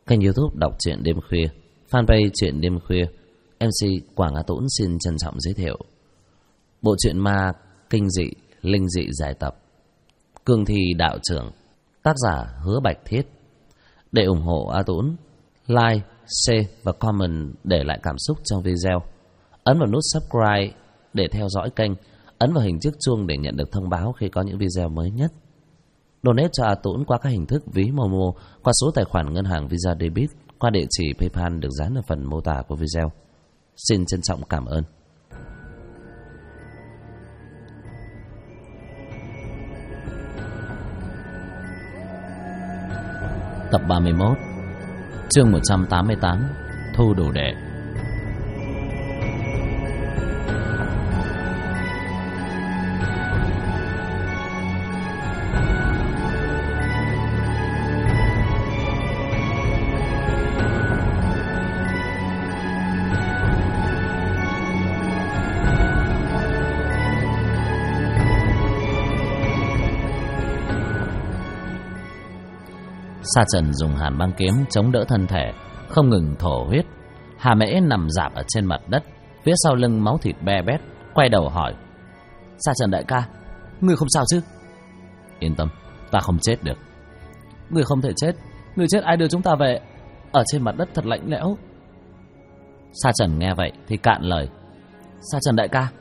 Kênh YouTube đọc truyện đêm khuya, fanpage truyện đêm khuya. MC Quảng Á Tũng xin trân trọng giới thiệu bộ truyện ma kinh dị, linh dị giải tập Cương Thi Đạo Trưởng, tác giả Hứa Bạch Thiết. Để ủng hộ A Tũng, like, share và comment để lại cảm xúc trong video. Ấn vào nút subscribe để theo dõi kênh, ấn vào hình chiếc chuông để nhận được thông báo khi có những video mới nhất. Donate cho A Tũng qua các hình thức ví Momo, qua số tài khoản ngân hàng Visa Debit, qua địa chỉ PayPal được dán ở phần mô tả của video. Xin trân trọng cảm ơn. Tập 31, chương 188, Thu Đồ Đệ. Sa Trần dùng hàn băng kiếm chống đỡ thân thể, không ngừng thổ huyết. Hà Mễ nằm rạp ở trên mặt đất, phía sau lưng máu thịt be bét, quay đầu hỏi: Sa Trần đại ca, ngươi không sao chứ? Yên tâm, ta không chết được. Ngươi không thể chết, ngươi chết ai đưa chúng ta về? Ở trên mặt đất thật lạnh lẽo. Sa Trần nghe vậy thì cạn lời: Sa Trần đại ca,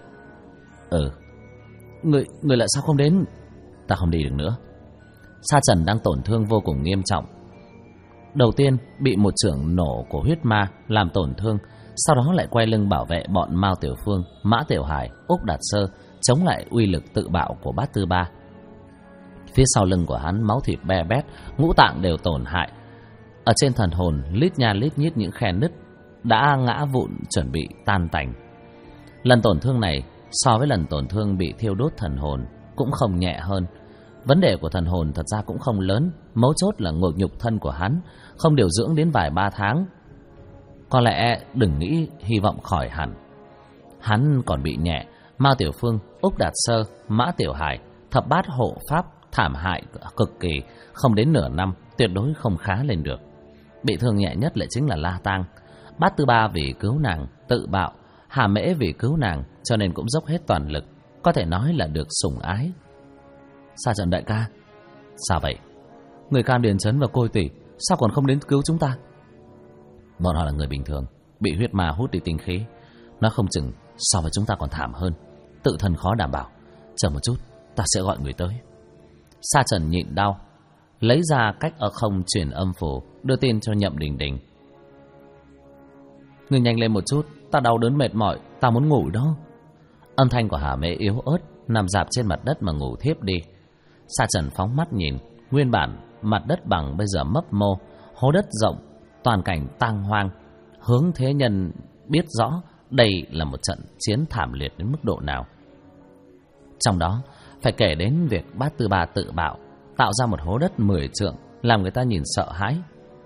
Ngươi lại sao không đến? Ta không đi được nữa. Sa Trần đang tổn thương vô cùng nghiêm trọng. Đầu tiên bị một chưởng nổ của huyết ma làm tổn thương, sau đó lại quay lưng bảo vệ bọn Mao Tiểu Phương, Mã Tiểu Hải, Úc Đạt Sơ, chống lại uy lực tự bạo của Bát Tư Ba. Phía sau lưng của hắn máu thịt be bét, ngũ tạng đều tổn hại. Ở trên thần hồn lít nha lít nhít những khe nứt đã ngã vụn chuẩn bị tan tành. Lần tổn thương này so với lần tổn thương bị thiêu đốt thần hồn cũng không nhẹ hơn. Vấn đề của thần hồn thật ra cũng không lớn, mấu chốt là ngược nhục thân của hắn không điều dưỡng đến vài ba tháng. Có lẽ đừng nghĩ hy vọng khỏi hẳn. Hắn còn bị nhẹ, Mao Tiểu Phương, Úc Đạt Sơ, Mã Tiểu Hải, thập bát hộ pháp thảm hại cực kỳ, không đến nửa năm tuyệt đối không khá lên được. Bị thương nhẹ nhất lại chính là La Tang. Bát Tư Ba vì cứu nàng tự bạo, Hà Mễ vì cứu nàng cho nên cũng dốc hết toàn lực, có thể nói là được sủng ái. Sa Trần đại ca, sao vậy? Người Cam Điền Trấn và Côi Tỷ sao còn không đến cứu chúng ta? Bọn họ là người bình thường, bị huyết ma hút đi tinh khí, nó không chừng so với chúng ta còn thảm hơn, tự thân khó đảm bảo. Chờ một chút, ta sẽ gọi người tới. Sa Trần nhịn đau, lấy ra cách ở không truyền âm phù, đưa tin cho Nhậm Đình Đình. Người nhanh lên một chút, ta đau đớn mệt mỏi, ta muốn ngủ đó. Âm thanh của Hà Mễ yếu ớt, nằm rạp trên mặt đất mà ngủ thiếp đi. Sa Trần phóng mắt nhìn, nguyên bản mặt đất bằng bây giờ mấp mô, hố đất rộng, toàn cảnh tang hoang. Hướng thế nhân biết rõ đây là một trận chiến thảm liệt đến mức độ nào. Trong đó phải kể đến việc Bát Tư Ba tự bạo, tạo ra một hố đất 10 trượng, làm người ta nhìn sợ hãi.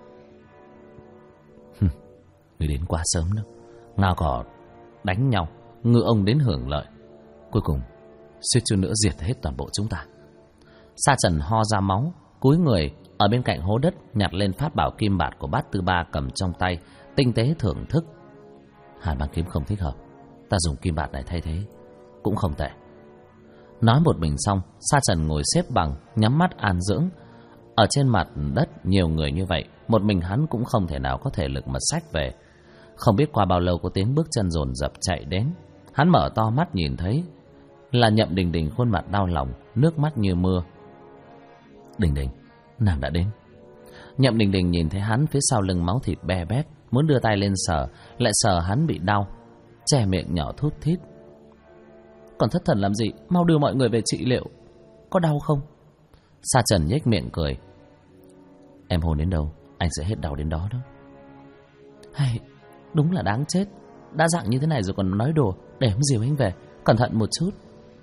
Người đến quá sớm đó, ngao cỏ đánh nhau, ngựa ông đến hưởng lợi, cuối cùng suýt chút nữa diệt hết toàn bộ chúng ta. Sa Trần ho ra máu, cúi người ở bên cạnh hố đất nhặt lên pháp bảo kim bạt của Bát Tư Ba cầm trong tay, tinh tế thưởng thức. Hàn băng kiếm không thích hợp, ta dùng kim bạt này thay thế cũng không tệ. Nói một mình xong, Sa Trần ngồi xếp bằng, nhắm mắt an dưỡng. Ở trên mặt đất nhiều người như vậy, một mình hắn cũng không thể nào có thể lực mà xách về. Không biết qua bao lâu có tiếng bước chân dồn dập chạy đến. Hắn mở to mắt nhìn thấy là Nhậm Đình Đình, khuôn mặt đau lòng, nước mắt như mưa. Đình Đình, nàng đã đến. Nhậm Đình Đình nhìn thấy hắn phía sau lưng máu thịt be bét, muốn đưa tay lên sờ, lại sờ hắn bị đau, che miệng nhỏ thút thít. Còn thất thần làm gì, mau đưa mọi người về trị liệu. Có đau không? Sa Trần nhếch miệng cười. Em hôn đến đâu, anh sẽ hết đau đến đó đó. Hay, đúng là đáng chết. Đã dặn như thế này rồi còn nói đùa. Để em dìu anh về, cẩn thận một chút.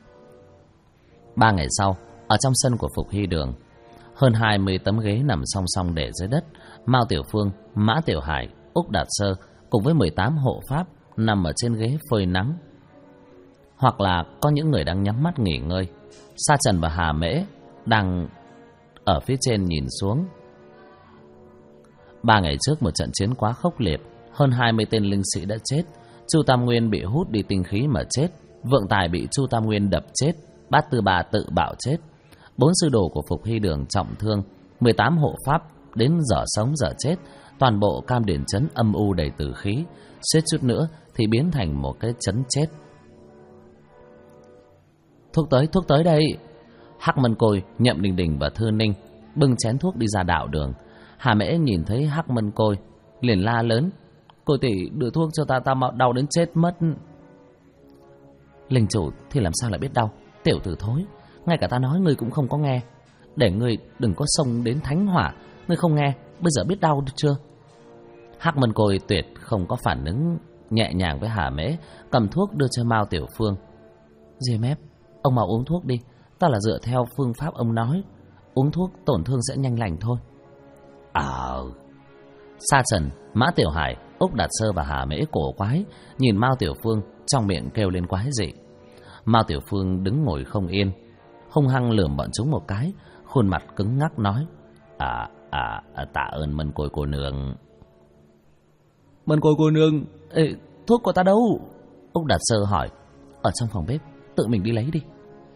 3 ngày sau, ở trong sân của Phục Hy Đường, hơn 20 tấm ghế nằm song song để dưới đất. Mao Tiểu Phương, Mã Tiểu Hải, Úc Đạt Sơ cùng với 18 hộ pháp nằm ở trên ghế phơi nắng, hoặc là có những người đang nhắm mắt nghỉ ngơi. Sa Trần và Hà Mễ đang ở phía trên nhìn xuống. 3 ngày trước một trận chiến quá khốc liệt, hơn 20 tên linh sĩ đã chết. Chu Tam Nguyên bị hút đi tinh khí mà chết, Vượng Tài bị Chu Tam Nguyên đập chết, Bát Tư Ba tự bạo chết, 4 sư đồ của Phục Hy Đường trọng thương, 18 hộ pháp đến giờ sống giờ chết. Toàn bộ Cam Điền trấn âm u đầy tử khí, suýt chút nữa thì biến thành một cái trấn chết. Thuốc tới đây. Hắc Mân Côi, Nhậm Đình Đình và Thư Ninh bưng chén thuốc đi ra đạo đường. Hà Mễ nhìn thấy Hắc Mân Côi liền la lớn: Cô tỷ đưa thuốc cho ta, tao đau đến chết mất. Linh chủ thì làm sao lại biết đau? Tiểu tử thối, ngay cả ta nói ngươi cũng không có nghe. Để ngươi đừng có xông đến thánh hỏa, ngươi không nghe, bây giờ biết đau được chưa? Hắc Mân Côi tuyệt không có phản ứng, nhẹ nhàng với Hà Mễ, cầm thuốc đưa cho Mao Tiểu Phương. Diêm ép, ông mau uống thuốc đi, ta là dựa theo phương pháp ông nói, uống thuốc tổn thương sẽ nhanh lành thôi. Sa Trần, Mã Tiểu Hải, Úc Đạt Sơ và Hà Mễ cổ quái nhìn Mao Tiểu Phương, trong miệng kêu lên quái dị. Mao Tiểu Phương đứng ngồi không yên, hung hăng lườm bọn chúng một cái, khuôn mặt cứng ngắc nói: tạ ơn Mân Côi cô nương. Mân Côi cô nương, thuốc của ta đâu? Úc Đạt Sơ hỏi. Ở trong phòng bếp, tự mình đi lấy đi.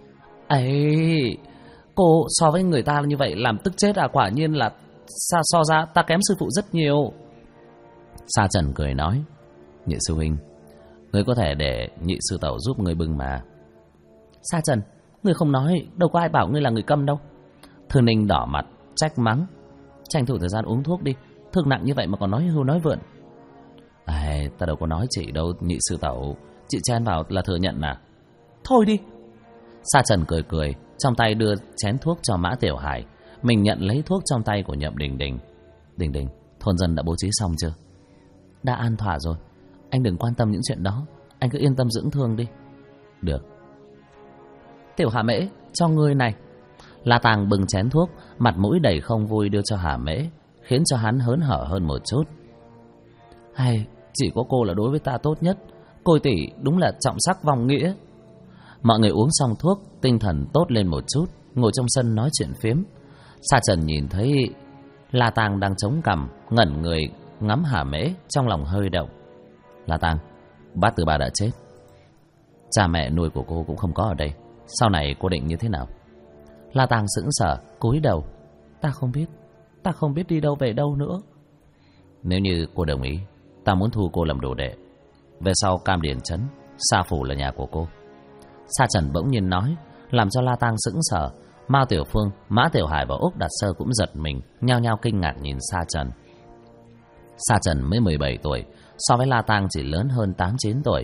Cô so với người ta như vậy làm tức chết à? Quả nhiên là so ra ta kém sư phụ rất nhiều. Sa Trần cười nói: Nhị sư huynh, ngươi có thể để nhị sư tẩu giúp ngươi bưng mà. Sa Trần, ngươi không nói, đâu có ai bảo ngươi là người câm đâu. Thư Ninh đỏ mặt trách mắng: tranh thủ thời gian uống thuốc đi, thương nặng như vậy mà còn nói hưu nói vượn. Ta đâu có nói chị đâu nhị sư tẩu, chị chen vào là thừa nhận à? Thôi đi. Sa Trần cười cười, trong tay đưa chén thuốc cho Mã Tiểu Hải, mình nhận lấy thuốc trong tay của Nhậm Đình Đình. Đình Đình, thôn dân đã bố trí xong chưa? Đã an thỏa rồi, anh đừng quan tâm những chuyện đó, anh cứ yên tâm dưỡng thương đi. Được. Tiểu Hà Mễ, cho ngươi này. La Tàng bưng chén thuốc, mặt mũi đầy không vui đưa cho Hà Mễ, khiến cho hắn hớn hở hơn một chút. Chỉ có cô là đối với ta tốt nhất, Côi tỷ đúng là trọng sắc vong nghĩa. Mọi người uống xong thuốc, tinh thần tốt lên một chút, ngồi trong sân nói chuyện phiếm. Sa Trần nhìn thấy La Tàng đang chống cằm, ngẩn người ngắm Hà Mễ, trong lòng hơi động. La Tàng, Bát Tư Ba đã chết, cha mẹ nuôi của cô cũng không có ở đây, sau này cô định như thế nào? La Tàng sững sờ, cúi đầu. Ta không biết đi đâu về đâu nữa. Nếu như cô đồng ý, ta muốn thu cô làm đồ đệ. Về sau Cam Điền trấn, Sa phủ là nhà của cô. Sa Trần bỗng nhiên nói, làm cho La Tàng sững sờ. Mao Tiểu Phương, Mã Tiểu Hải và Úc Đạt Sơ cũng giật mình, nhao nhao kinh ngạc nhìn Sa Trần. Sa Trần mới 17 tuổi, so với La Tàng chỉ lớn hơn 8-9 tuổi.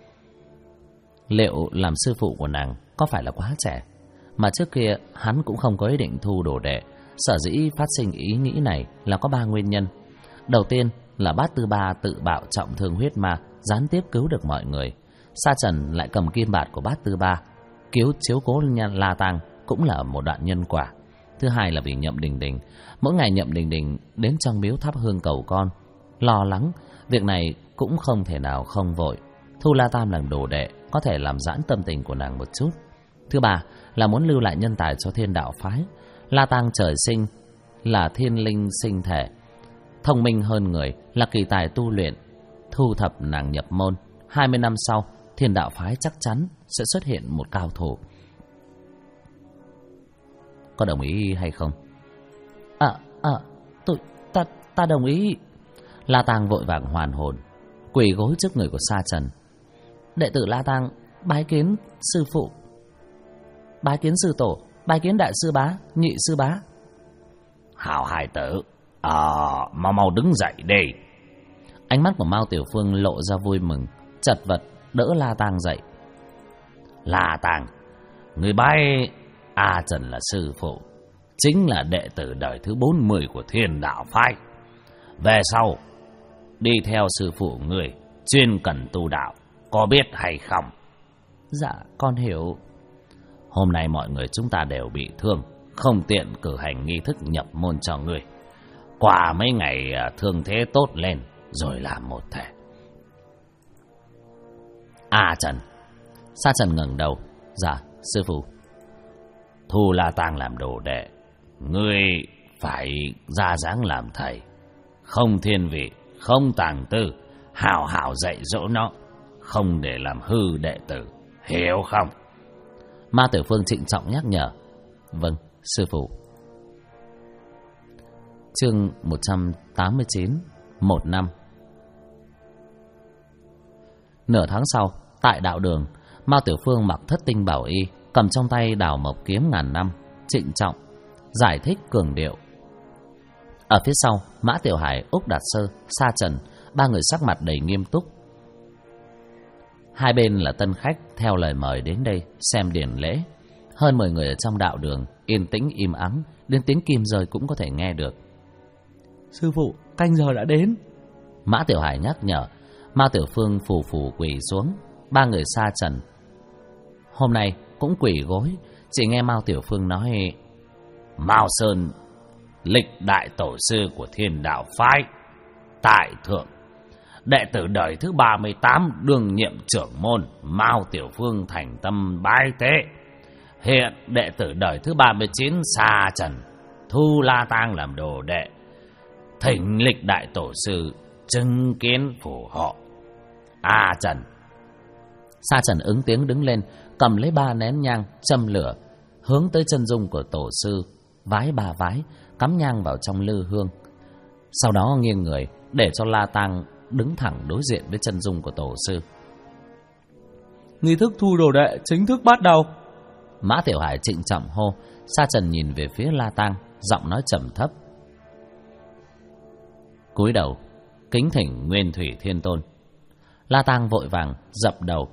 Liệu làm sư phụ của nàng có phải là quá trẻ? Mà trước kia hắn cũng không có ý định thu đồ đệ. Sở dĩ phát sinh ý nghĩ này là có 3 nguyên nhân. Đầu tiên là Bát Tư Ba tự bạo trọng thương huyết ma, gián tiếp cứu được mọi người. Sa Trần lại cầm kim bạt của Bát Tư Ba, chiếu cố La Tàng, cũng là một đoạn nhân quả. Thứ hai là vì Nhậm Đình Đình. Mỗi ngày Nhậm Đình Đình đến trong miếu thắp hương cầu con, lo lắng, việc này cũng không thể nào không vội. Thu La Tam làm đồ đệ có thể làm giãn tâm tình của nàng một chút. Thứ ba là muốn lưu lại nhân tài cho Thiên Đạo phái. La Tang trời sinh là thiên linh sinh thể, thông minh hơn người, là kỳ tài tu luyện. Thu thập nàng nhập môn, 20 năm sau Thiên Đạo phái chắc chắn sẽ xuất hiện một cao thủ. Có đồng ý hay không? Ta đồng ý. La Tang vội vàng hoàn hồn, quỳ gối trước người của Sa Trần. Đệ tử La Tang bái kiến sư phụ, bái kiến sư tổ, bái kiến đại sư bá, nhị sư bá. Hảo hài tử, mau đứng dậy đi. Ánh mắt của Mao Tiểu Phương lộ ra vui mừng, chật vật đỡ La Tang dậy. La Tang, người bái A Trần là sư phụ, chính là đệ tử đời thứ 40 của Thiên Đạo phái. Về sau đi theo sư phụ người, chuyên cần tu đạo, có biết hay không? Dạ, con hiểu. Hôm nay mọi người chúng ta đều bị thương, không tiện cử hành nghi thức nhập môn cho người. Qua mấy ngày thương thế tốt lên rồi làm một thể. Trần. Sa Trần ngẩng đầu. Dạ, sư phụ. Thu La Tang làm đồ đệ, ngươi phải ra dáng làm thầy, không thiên vị, không tàng tư, hào hào dạy dỗ nó, không để làm hư đệ tử, hiểu không? Ma Tiểu Phương trịnh trọng nhắc nhở. Vâng, sư phụ. Chương 189. Một năm. Nửa tháng sau, tại đạo đường, Mao Tiểu Phương mặc thất tinh bảo y, cầm trong tay đào mộc kiếm ngàn năm, trịnh trọng giải thích cường điệu. Ở phía sau, Mã Tiểu Hải, Úc Đạt Sơ, Sa Trần, ba người sắc mặt đầy nghiêm túc. Hai bên là tân khách theo lời mời đến đây xem điển lễ. Hơn 10 người ở trong đạo đường yên tĩnh im ắng, đến tiếng kim rơi cũng có thể nghe được. Sư phụ, canh giờ đã đến. Mã Tiểu Hải nhắc nhở. Mao Tiểu Phương phù phù quỳ xuống. Ba người Sa Trần hôm nay cũng quỳ gối. Chỉ nghe Mao Tiểu Phương nói: Mao Sơn, lịch đại tổ sư của Thiên Đạo phái, tại thượng, đệ tử đời thứ 38 đương nhiệm trưởng môn Mao Tiểu Phương thành tâm bái tế. Hiện đệ tử đời thứ 39 Sa Trần thu La Tang làm đồ đệ, thỉnh lịch đại tổ sư chứng kiến phù hộ. Trần. Sa Trần ứng tiếng đứng lên, cầm lấy 3 nén nhang châm lửa, hướng tới chân dung của tổ sư, vái 3 vái, cắm nhang vào trong lư hương. Sau đó nghiêng người để cho La Tang đứng thẳng đối diện với chân dung của tổ sư. Nghi thức thu đồ đệ chính thức bắt đầu. Mã Tiểu Hải trịnh trọng hô. Sa Trần nhìn về phía La Tang, giọng nói trầm thấp: cúi đầu kính thỉnh Nguyên Thủy Thiên Tôn. La Tang vội vàng dập đầu: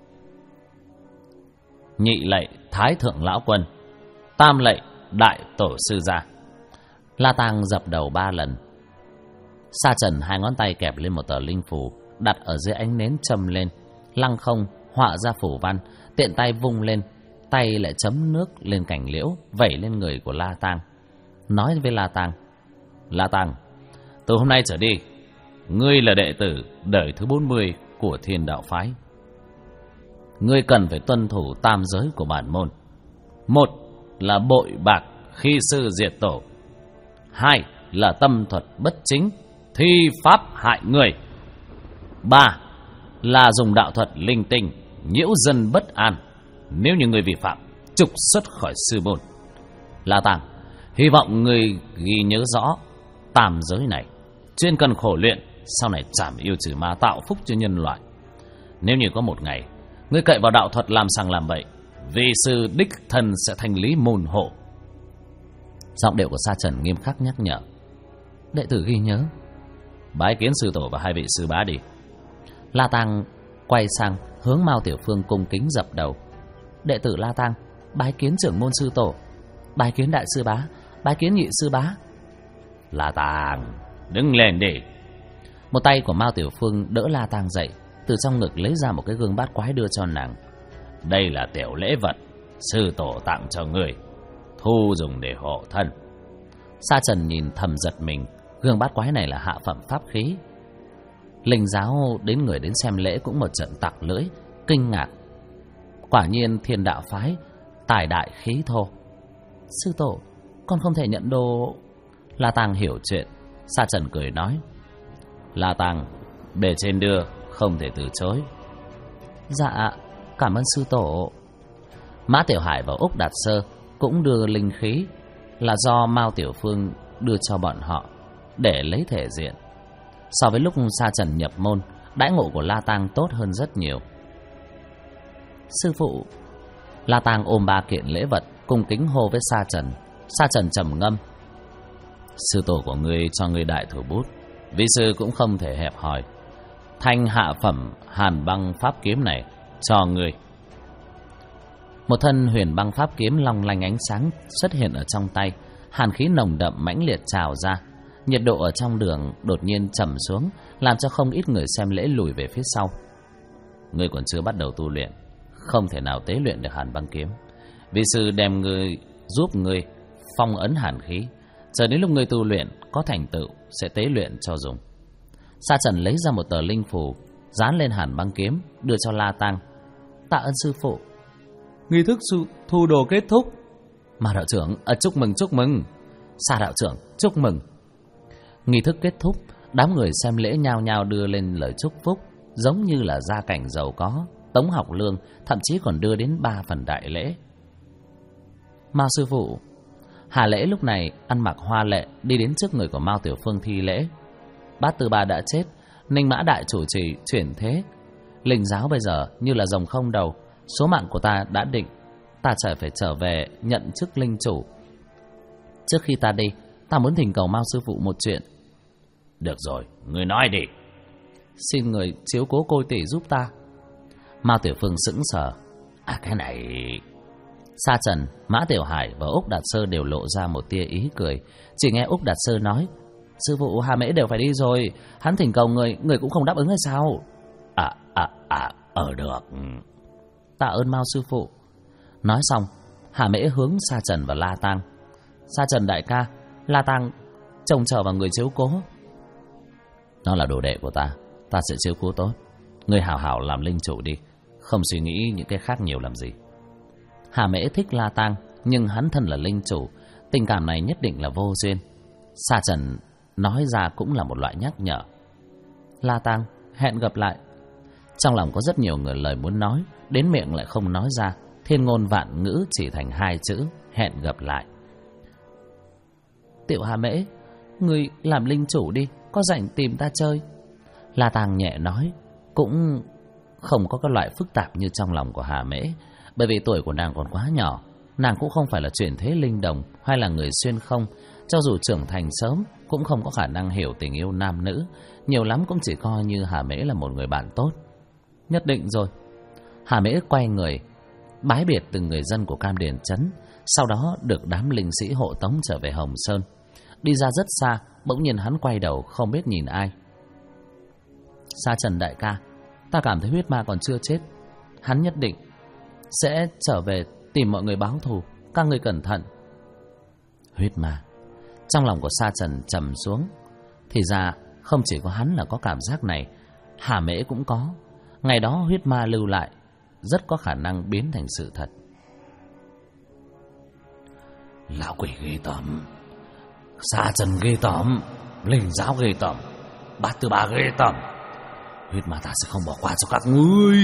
nhị lạy Thái Thượng Lão Quân, tam lạy Đại Tổ Sư gia. La Tang dập đầu 3 lần. Sa Trần 2 ngón tay kẹp lên một tờ linh phù, đặt ở dưới ánh nến châm lên, lăng không họa ra phù văn, tiện tay vung lên, tay lại chấm nước lên cành liễu, vẩy lên người của La Tang, nói với La Tang: La Tang, từ hôm nay trở đi, ngươi là đệ tử đời thứ 40 của Thiên Đạo phái. Ngươi cần phải tuân thủ tam giới của bản môn. 1 là bội bạc khi sư diệt tổ. 2 là tâm thuật bất chính, thi pháp hại người. 3 là dùng đạo thuật linh tinh, nhiễu dân bất an. Nếu như người vi phạm, trục xuất khỏi sư môn. La Tang, hy vọng người ghi nhớ rõ tam giới này, chuyên cần khổ luyện, sau này trảm yêu trừ ma, tạo phúc cho nhân loại. Nếu như có một ngày ngươi cậy vào đạo thuật làm sằng làm bậy, vị sư đích thân sẽ thanh lý môn hộ. Giọng điệu của Sa Trần nghiêm khắc nhắc nhở. Đệ tử ghi nhớ. Bái kiến sư tổ và 2 vị sư bá đi. La Tang quay sang hướng Mao Tiểu Phương cung kính dập đầu. Đệ tử La Tang bái kiến trưởng môn sư tổ, bái kiến đại sư bá, bái kiến nhị sư bá. La Tang, đứng lên đi. Một tay của Mao Tiểu Phương đỡ La Tang dậy, từ trong ngực lấy ra một cái gương bát quái đưa cho nàng. Đây là tiểu lễ vật sư tổ tặng cho người, thu dùng để hộ thân. Sa Trần nhìn thầm giật mình, gương bát quái này là hạ phẩm pháp khí. Linh giáo đến người đến xem lễ cũng một trận tặc lưỡi, kinh ngạc. Quả nhiên Thiên Đạo phái tài đại khí thô. Sư tổ, con không thể nhận đồ. La Tang hiểu chuyện. Sa Trần cười nói: La Tang, bề trên đưa, không thể từ chối. Dạ, cảm ơn sư tổ. Mã Tiểu Hải và Úc Đạt Sơ cũng đưa linh khí, là do Mao Tiểu Phương đưa cho bọn họ để lấy thể diện. So với lúc Sa Trần nhập môn, đãi ngộ của La Tang tốt hơn rất nhiều. Sư phụ. La Tang ôm 3 kiện lễ vật, cung kính hô với Sa Trần. Sa Trần trầm ngâm: sư tổ của ngươi cho ngươi đại thủ bút, vị sư cũng không thể hẹp hòi. Thanh hạ phẩm hàn băng pháp kiếm này cho ngươi. Một thân huyền băng pháp kiếm long lanh ánh sáng xuất hiện ở trong tay, hàn khí nồng đậm mãnh liệt trào ra. Nhiệt độ ở trong đường đột nhiên trầm xuống, làm cho không ít người xem lễ lùi về phía sau. Ngươi còn chưa bắt đầu tu luyện, không thể nào tế luyện được hàn băng kiếm. Vị sư đem ngươi, giúp ngươi phong ấn hàn khí, chờ đến lúc ngươi tu luyện có thành tựu sẽ tế luyện cho dùng. Sa Trần lấy ra một tờ linh phù, dán lên hàn băng kiếm, đưa cho La Tang. Tạ ơn sư phụ. Nghi thức thu đồ kết thúc. Ma đạo trưởng, chúc mừng, chúc mừng. Sa đạo trưởng, chúc mừng. Nghi thức kết thúc, đám người xem lễ nhao nhao đưa lên lời chúc phúc, giống như là gia cảnh giàu có, tống học lương, thậm chí còn đưa đến 3 phần đại lễ. Mao sư phụ. Hà Lễ lúc này ăn mặc hoa lệ đi đến trước người của Mao Tiểu Phương thi lễ. Bát Tư Ba đã chết, Ninh Mã Đại chủ trì chuyển thế. Linh giáo bây giờ như là rồng không đầu, số mạng của ta đã định, ta phải trở về nhận chức linh chủ. Trước khi ta đi, ta muốn thỉnh cầu Mao sư phụ một chuyện. Được rồi, người nói đi. Xin người chiếu cố Côi tỷ giúp ta. Mao Tiểu Phương sững sờ. Cái này... Sa Trần, Mã Tiểu Hải và Úc Đạt Sơ đều lộ ra một tia ý cười. Chỉ nghe Úc Đạt Sơ nói, sư phụ Hà Mễ đều phải đi rồi, hắn thỉnh cầu người cũng không đáp ứng hay sao? Được. Tạ ơn Mao sư phụ. Nói xong, Hà Mễ hướng Sa Trần và La Tang. Sa Trần đại ca, La Tang trông chờ vào người chiếu cố. Nó là đồ đệ của ta sẽ chiếu cố tốt. Người hảo hảo làm linh chủ đi, không suy nghĩ những cái khác nhiều làm gì. Hà Mễ thích La Tang, nhưng hắn thân là linh chủ, tình cảm này nhất định là vô duyên. Sa Trần nói ra cũng là một loại nhắc nhở. La Tang, hẹn gặp lại. Trong lòng có rất nhiều người lời muốn nói, đến miệng lại không nói ra, thiên ngôn vạn ngữ chỉ thành 2 chữ, hẹn gặp lại. Tiểu Hà Mễ, người làm linh chủ đi, có rảnh tìm ta chơi. La Tang nhẹ nói, cũng không có cái loại phức tạp như trong lòng của Hà Mễ, bởi vì tuổi của nàng còn quá nhỏ. Nàng cũng không phải là chuyển thế linh đồng hay là người xuyên không, cho dù trưởng thành sớm cũng không có khả năng hiểu tình yêu nam nữ, nhiều lắm cũng chỉ coi như Hà Mễ là một người bạn tốt. Nhất định rồi. Hà Mễ quay người bái biệt từng người dân của Cam Điền trấn, sau đó được đám linh sĩ hộ tống trở về Hồng Sơn. Đi ra rất xa, bỗng nhiên hắn quay đầu không biết nhìn ai. Sa Trần đại ca, ta cảm thấy huyết ma còn chưa chết, hắn nhất định sẽ trở về tìm mọi người báo thù, các ngươi cẩn thận. Huyết ma. Trong lòng của Sa Trần trầm xuống. Thì ra không chỉ có hắn là có cảm giác này, Hà Mễ cũng có. Ngày đó huyết ma lưu lại rất có khả năng biến thành sự thật. Lão quỷ ghê tởm, Sa Trần ghê tởm, linh giáo ghê tởm, Bát Tư Ba ghê tởm. Huyết ma ta sẽ không bỏ qua cho các ngươi.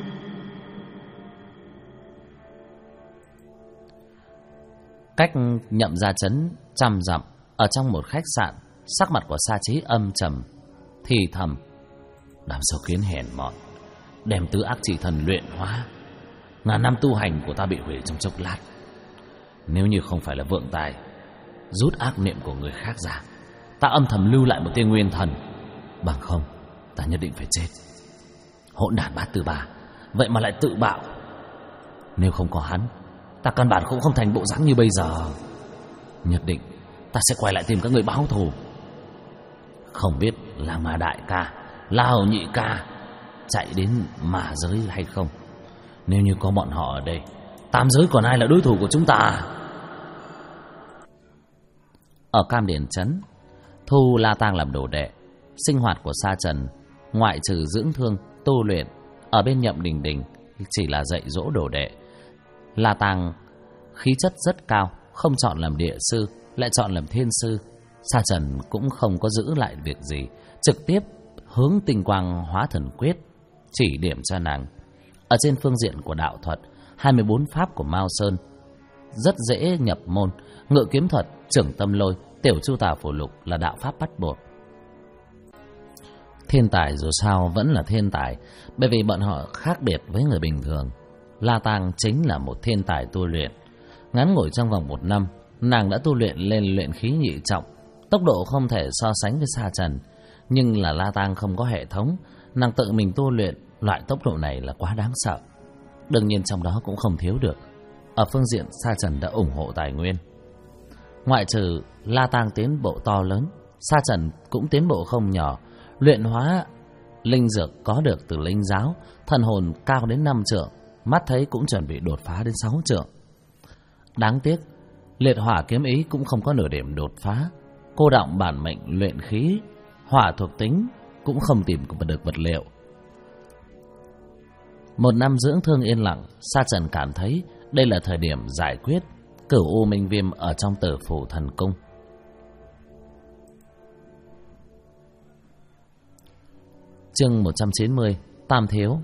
Cách Nhậm Gia trấn 100 dặm, ở trong một khách sạn, sắc mặt của Sa Chí âm trầm, thì thầm: đám sâu kiến hèn mọn, đem tứ ác chỉ thần luyện hóa, ngàn năm tu hành của ta bị hủy trong chốc lát. Nếu như không phải là vượng tài rút ác niệm của người khác ra, ta âm thầm lưu lại một tia nguyên thần, bằng không ta nhất định phải chết. Hỗn đản Bát Tư Ba vậy mà lại tự bạo. Nếu không có hắn, ta căn bản cũng không thành bộ dáng như bây giờ. Nhất định ta sẽ quay lại tìm các người báo thù. Không biết là Ma đại ca, La Hầu nhị ca chạy đến ma giới hay không. Nếu như có bọn họ ở đây, tam giới còn ai là đối thủ của chúng ta? Ở Cam Điền trấn, thu La Tang làm đồ đệ. Sinh hoạt của Sa Trần ngoại trừ dưỡng thương, tu luyện, ở bên Nhậm Đình Đình chỉ là dạy dỗ đồ đệ. La Tang khí chất rất cao, không chọn làm địa sư, lại chọn làm thiên sư. Sa Trần cũng không có giữ lại việc gì, trực tiếp hướng tinh quang hóa thần quyết chỉ điểm cho nàng. Ở trên phương diện của đạo thuật, 24 pháp của Mao Sơn rất dễ nhập môn. Ngự kiếm thuật, trưởng tâm lôi, tiểu chu tà phổ lục là đạo pháp bắt buộc. Thiên tài dù sao vẫn là thiên tài, bởi vì bọn họ khác biệt với người bình thường. La Tang chính là một thiên tài tu luyện. Ngắn ngủi trong vòng 1 năm, nàng đã tu luyện lên luyện khí nhị trọng, tốc độ không thể so sánh với Sa Trần. Nhưng là La Tang không có hệ thống, nàng tự mình tu luyện, loại tốc độ này là quá đáng sợ. Đương nhiên trong đó cũng không thiếu được ở phương diện Sa Trần đã ủng hộ tài nguyên. Ngoại trừ La Tang tiến bộ to lớn, Sa Trần cũng tiến bộ không nhỏ. Luyện hóa linh dược có được từ linh giáo, thần hồn cao đến 5 trượng, mắt thấy cũng chuẩn bị đột phá đến 6 trượng. Đáng tiếc, liệt hỏa kiếm ý cũng không có nửa điểm đột phá. Cô đọng bản mệnh luyện khí, hỏa thuộc tính cũng không tìm được vật liệu. 1 năm dưỡng thương yên lặng, Sa Trần cảm thấy đây là thời điểm giải quyết Cửu U Minh Viêm ở trong Tử Phủ Thần Cung. Chương 190. Tam thiếu.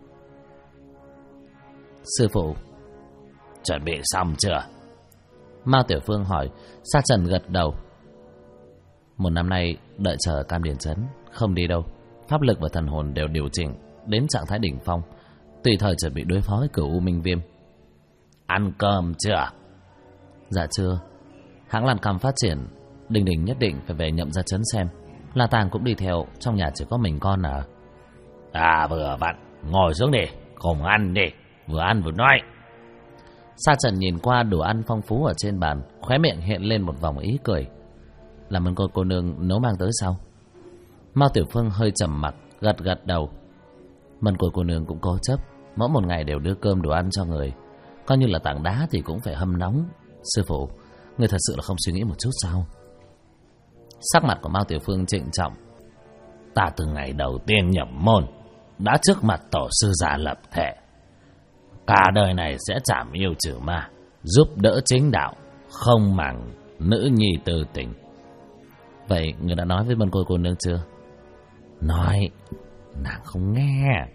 Sư phụ, chuẩn bị xong chưa? Mao Tiểu Phương hỏi. Sa Trần gật đầu. Một năm nay đợi chờ Cam Điền Trấn, không đi đâu. Pháp lực và thần hồn đều điều chỉnh đến trạng thái đỉnh phong, tùy thời chuẩn bị đối phó với Cửu U Minh Viêm. Ăn cơm chưa? Dạ chưa. Hãng làm cam phát triển, Đình Đình nhất định phải về Nhậm Gia Trấn xem. La Tàng cũng đi theo, trong nhà chỉ có mình con à? À vừa vặn, ngồi xuống đi, cùng ăn đi, vừa ăn vừa nói. Sa Trần nhìn qua đồ ăn phong phú ở trên bàn, khóe miệng hiện lên một vòng ý cười. Làm ơn cô nương nấu mang tới sao? Mao Tiểu Phương hơi trầm mặc, gật đầu. Mân cô nương cũng cố chấp, mỗi một ngày đều đưa cơm đồ ăn cho người, coi như là tảng đá thì cũng phải hâm nóng. Sư phụ, người thật sự là không suy nghĩ một chút sao? Sắc mặt của Mao Tiểu Phương trịnh trọng. Ta từ ngày đầu tiên nhập môn đã trước mặt tổ sư già lập thệ, cả đời này sẽ chảm yêu trừ ma, giúp đỡ chính đạo, không màng nữ nhi tư tình. Vậy người đã nói với Mân cô nương chưa? Nói, nàng không nghe.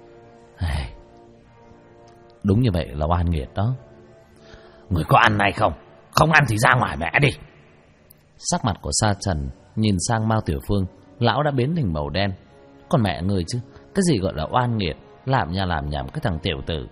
Đúng như vậy là oan nghiệt đó. Người có ăn này không? Không ăn thì ra ngoài mẹ đi. Sắc mặt của Sa Trần nhìn sang Mao Tiểu Phương, lão đã biến thành màu đen. Còn mẹ người chứ, cái gì gọi là oan nghiệt? Làm nhảm cái thằng tiểu tử.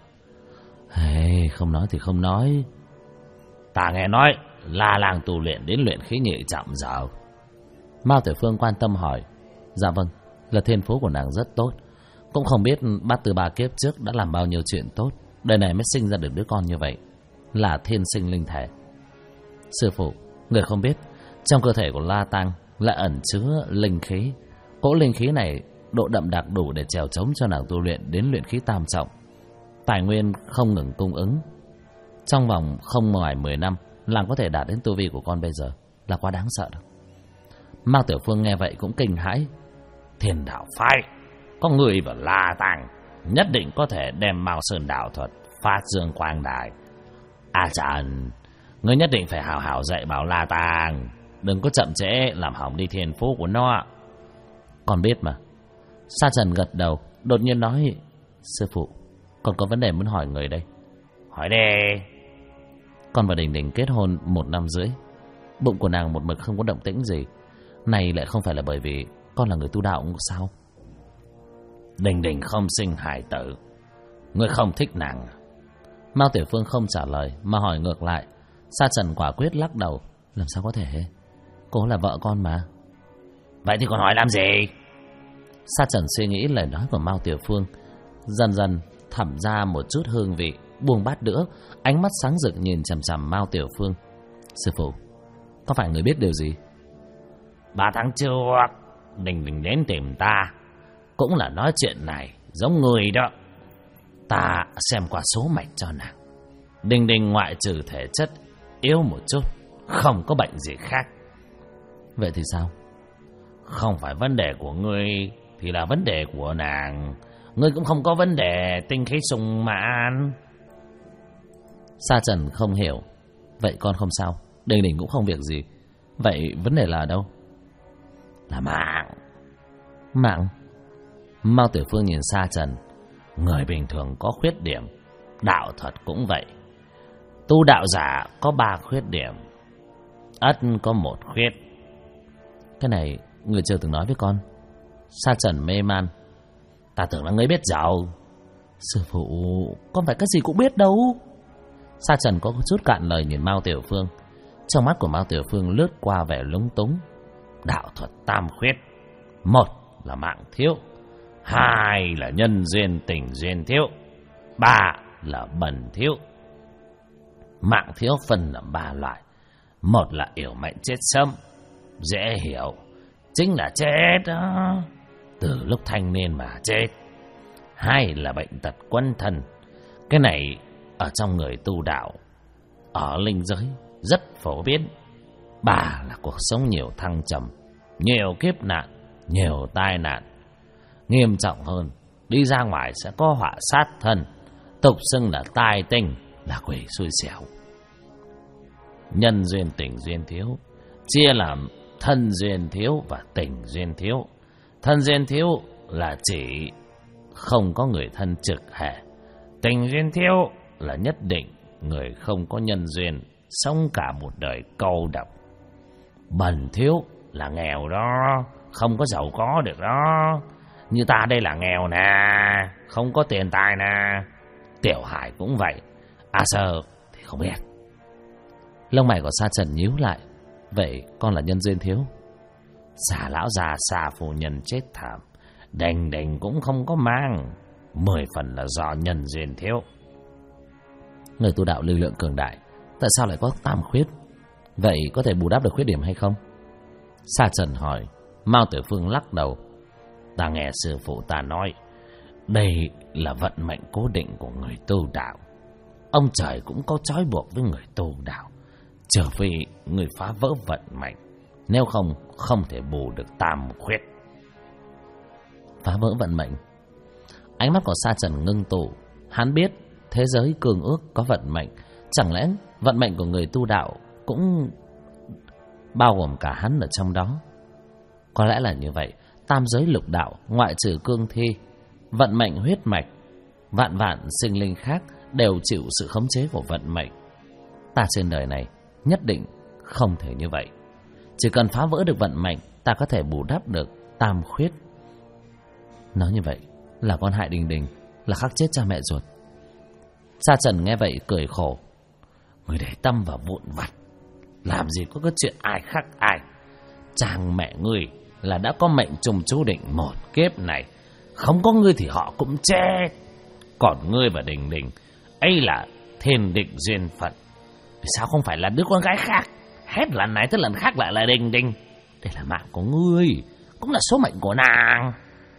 Không nói thì không nói. Ta nghe nói La Lang tu luyện đến luyện khí nhị chậm giờ. Mao Tiểu Phương quan tâm hỏi. Dạ vâng, là thiên phú của nàng rất tốt. Cũng không biết bát từ ba kiếp trước đã làm bao nhiêu chuyện tốt, đời này mới sinh ra được đứa con như vậy, là thiên sinh linh thể. Sư phụ, người không biết, trong cơ thể của La Tăng lại ẩn chứa linh khí. Cỗ linh khí này độ đậm đặc đủ để chèo chống cho nàng tu luyện đến luyện khí tam trọng. Tài nguyên không ngừng cung ứng. Trong vòng không ngoài 10 năm, nàng có thể đạt đến tu vi của con bây giờ, là quá đáng sợ đâu. Mao Tiểu Phương nghe vậy cũng kinh hãi. Thiên đạo phái có người và La Tăng nhất định có thể đem Mao Sơn đạo thuật phát dương quang đại. Trần, ngươi nhất định phải hào hào dạy bảo La Tăng, đừng có chậm trễ làm hỏng đi thiên phú của nó. Con biết mà. Sa Trần gật đầu, đột nhiên nói. Sư phụ, con có vấn đề muốn hỏi người đây. Hỏi đi. Con và Đình Đình kết hôn 1 năm rưỡi, bụng của nàng một mực không có động tĩnh gì. Này lại không phải là bởi vì con là người tu đạo sao? Đình Đình không sinh hài tử, ngươi không thích nàng? Mao Tiểu Phương không trả lời mà hỏi ngược lại. Sa Trần quả quyết lắc đầu. Làm sao có thể? Cô là vợ con mà. Vậy thì còn hỏi làm gì? Sa Trần suy nghĩ lời nói của Mao Tiểu Phương, dần dần thẩm ra một chút hương vị, buông bát đũa, ánh mắt sáng rực nhìn chằm chằm Mao Tiểu Phương. Sư phụ, có phải người biết điều gì? 3 tháng trước Đình Đình đến tìm ta, cũng là nói chuyện này giống người đó. Ta xem qua số mạch cho nàng, Đình Đình ngoại trừ thể chất yếu một chút, không có bệnh gì khác. Vậy thì sao? Không phải vấn đề của ngươi thì là vấn đề của nàng. Ngươi cũng không có vấn đề tinh khí sung mãn. Sa Trần không hiểu. Vậy con không sao, Đình Đình cũng không việc gì. Vậy vấn đề là ở đâu? Là mạng. Mạng? Mao Tiểu Phương nhìn Sa Trần. Người bình thường có khuyết điểm, đạo thuật cũng vậy. Tu đạo giả có 3 khuyết điểm, ắt có 1 khuyết. Cái này người chưa từng nói với con. Sa Trần mê man. Ta tưởng là ngươi biết giàu. Sư phụ, con phải cái gì cũng biết đâu. Sa Trần có chút cạn lời nhìn Mao Tiểu Phương. Trong mắt của Mao Tiểu Phương lướt qua vẻ lúng túng. Đạo thuật tam khuyết: 1 là mạng thiếu, 2 là nhân duyên tình duyên thiếu, 3 là bần thiếu. Mạng thiếu phân làm 3 loại. 1 là yểu mệnh chết sớm, dễ hiểu, chính là chết đó, từ lúc thanh niên mà chết. 2 là bệnh tật quấn thân. Cái này ở trong người tu đạo, ở linh giới rất phổ biến. 3 là cuộc sống nhiều thăng trầm, nhiều kiếp nạn, nhiều tai nạn. Nghiêm trọng hơn, đi ra ngoài sẽ có họa sát thân, tục xưng là tai tinh, là quỷ xui xẻo. Nhân duyên tình duyên thiếu chia làm thân duyên thiếu và tình duyên thiếu. Thân duyên thiếu là chỉ không có người thân trực hệ. Tình duyên thiếu là nhất định người không có nhân duyên, sống cả một đời câu độc. Bần thiếu là nghèo đó, không có giàu có được đó. Như ta đây là nghèo nè, không có tiền tài nè. Tiểu Hải cũng vậy, A Sơ thì không biết. Lông mày của Sa Trần nhíu lại. Vậy con là nhân duyên thiếu? Xà lão già xà phu nhân chết thảm, đành đành cũng không có mang. 10 phần là do nhân duyên thiếu. Người tu đạo lực lượng cường đại, tại sao lại có tam khuyết? Vậy có thể bù đắp được khuyết điểm hay không? Sa Trần hỏi. Mao Tiểu Phương lắc đầu. Ta nghe sư phụ ta nói, đây là vận mệnh cố định của người tu đạo. Ông trời cũng có trói buộc với người tu đạo, trừ phi người phá vỡ vận mệnh, nếu không, không thể bù được tam khuyết. Phá vỡ vận mệnh? Ánh mắt của Sa Trần ngưng tụ. Hắn biết thế giới cương ước có vận mệnh. Chẳng lẽ vận mệnh của người tu đạo cũng bao gồm cả hắn ở trong đó? Có lẽ là như vậy. Tam giới lục đạo, ngoại trừ cương thi, vận mệnh huyết mạch, vạn vạn sinh linh khác đều chịu sự khống chế của vận mệnh. Ta trên đời này nhất định không thể như vậy. Chỉ cần phá vỡ được vận mệnh, ta có thể bù đắp được tam khuyết. Nói như vậy là con hại Đình Đình, là khắc chết cha mẹ ruột. Sa Trần nghe vậy cười khổ. Người để tâm vào vụn vặt, làm gì có cái chuyện ai khắc ai. Chàng mẹ ngươi là đã có mệnh trùng chú định một kiếp này, không có ngươi thì họ cũng chết. Còn ngươi và Đình Đình ấy là thiên định duyên phận. Vì sao không phải là đứa con gái khác? Hết lần này tới lần khác lại là Đình Đình. Đây là mạng của ngươi, cũng là số mệnh của nàng.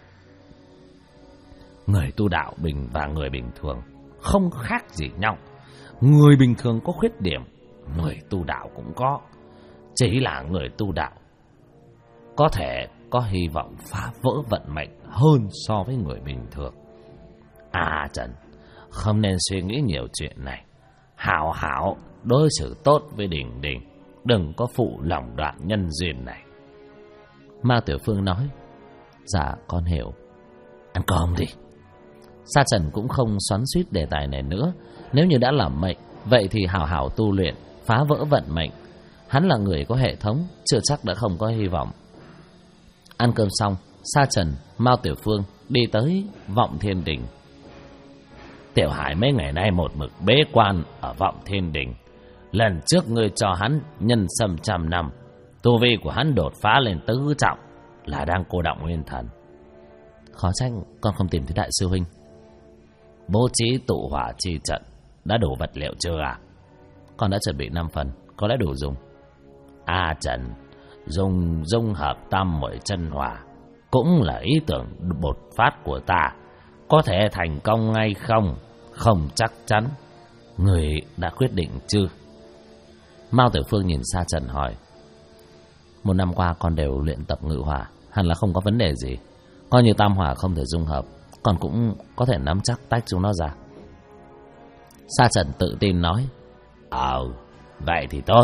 Người tu đạo và người bình thường không khác gì nhau. Người bình thường có khuyết điểm, người tu đạo cũng có. Chỉ là người tu đạo có thể có hy vọng phá vỡ vận mệnh hơn so với người bình thường. À Trần, không nên suy nghĩ nhiều chuyện này. Hảo hảo đối xử tốt với Đình Đình, đừng có phụ lòng đoạn nhân duyên này. Mao Tiểu Phương nói. Dạ con hiểu. Ăn cơm đi. Sa Trần cũng không xoắn xuýt đề tài này nữa. Nếu như đã làm mệnh, vậy thì hảo hảo tu luyện, phá vỡ vận mệnh. Hắn là người có hệ thống, chưa chắc đã không có hy vọng. Ăn cơm xong, Sa Trần, Mao Tiểu Phương đi tới Vọng Thiên Đình. Tiểu Hải mấy ngày nay một mực bế quan ở Vọng Thiên Đình. Lần trước ngươi cho hắn nhân sâm 100 năm, tu vi của hắn đột phá lên tứ trọng, là đang cô động nguyên thần. Khó trách con không tìm thấy đại sư huynh. Bố trí tụ hỏa chi trận đã đủ vật liệu chưa à? Con đã chuẩn bị 5 phần, có lẽ đủ dùng. A Trần, dùng dung hợp tam muội chân hỏa cũng là ý tưởng bột phát của ta. Có thể thành công hay không, không chắc chắn. Người đã quyết định chưa? Mao Tiểu Phương nhìn Sa Trần hỏi. 1 năm qua con đều luyện tập ngự hỏa, hẳn là không có vấn đề gì. Coi như tam hỏa không thể dung hợp, con cũng có thể nắm chắc tách chúng nó ra. Sa Trần tự tin nói. Vậy thì tốt.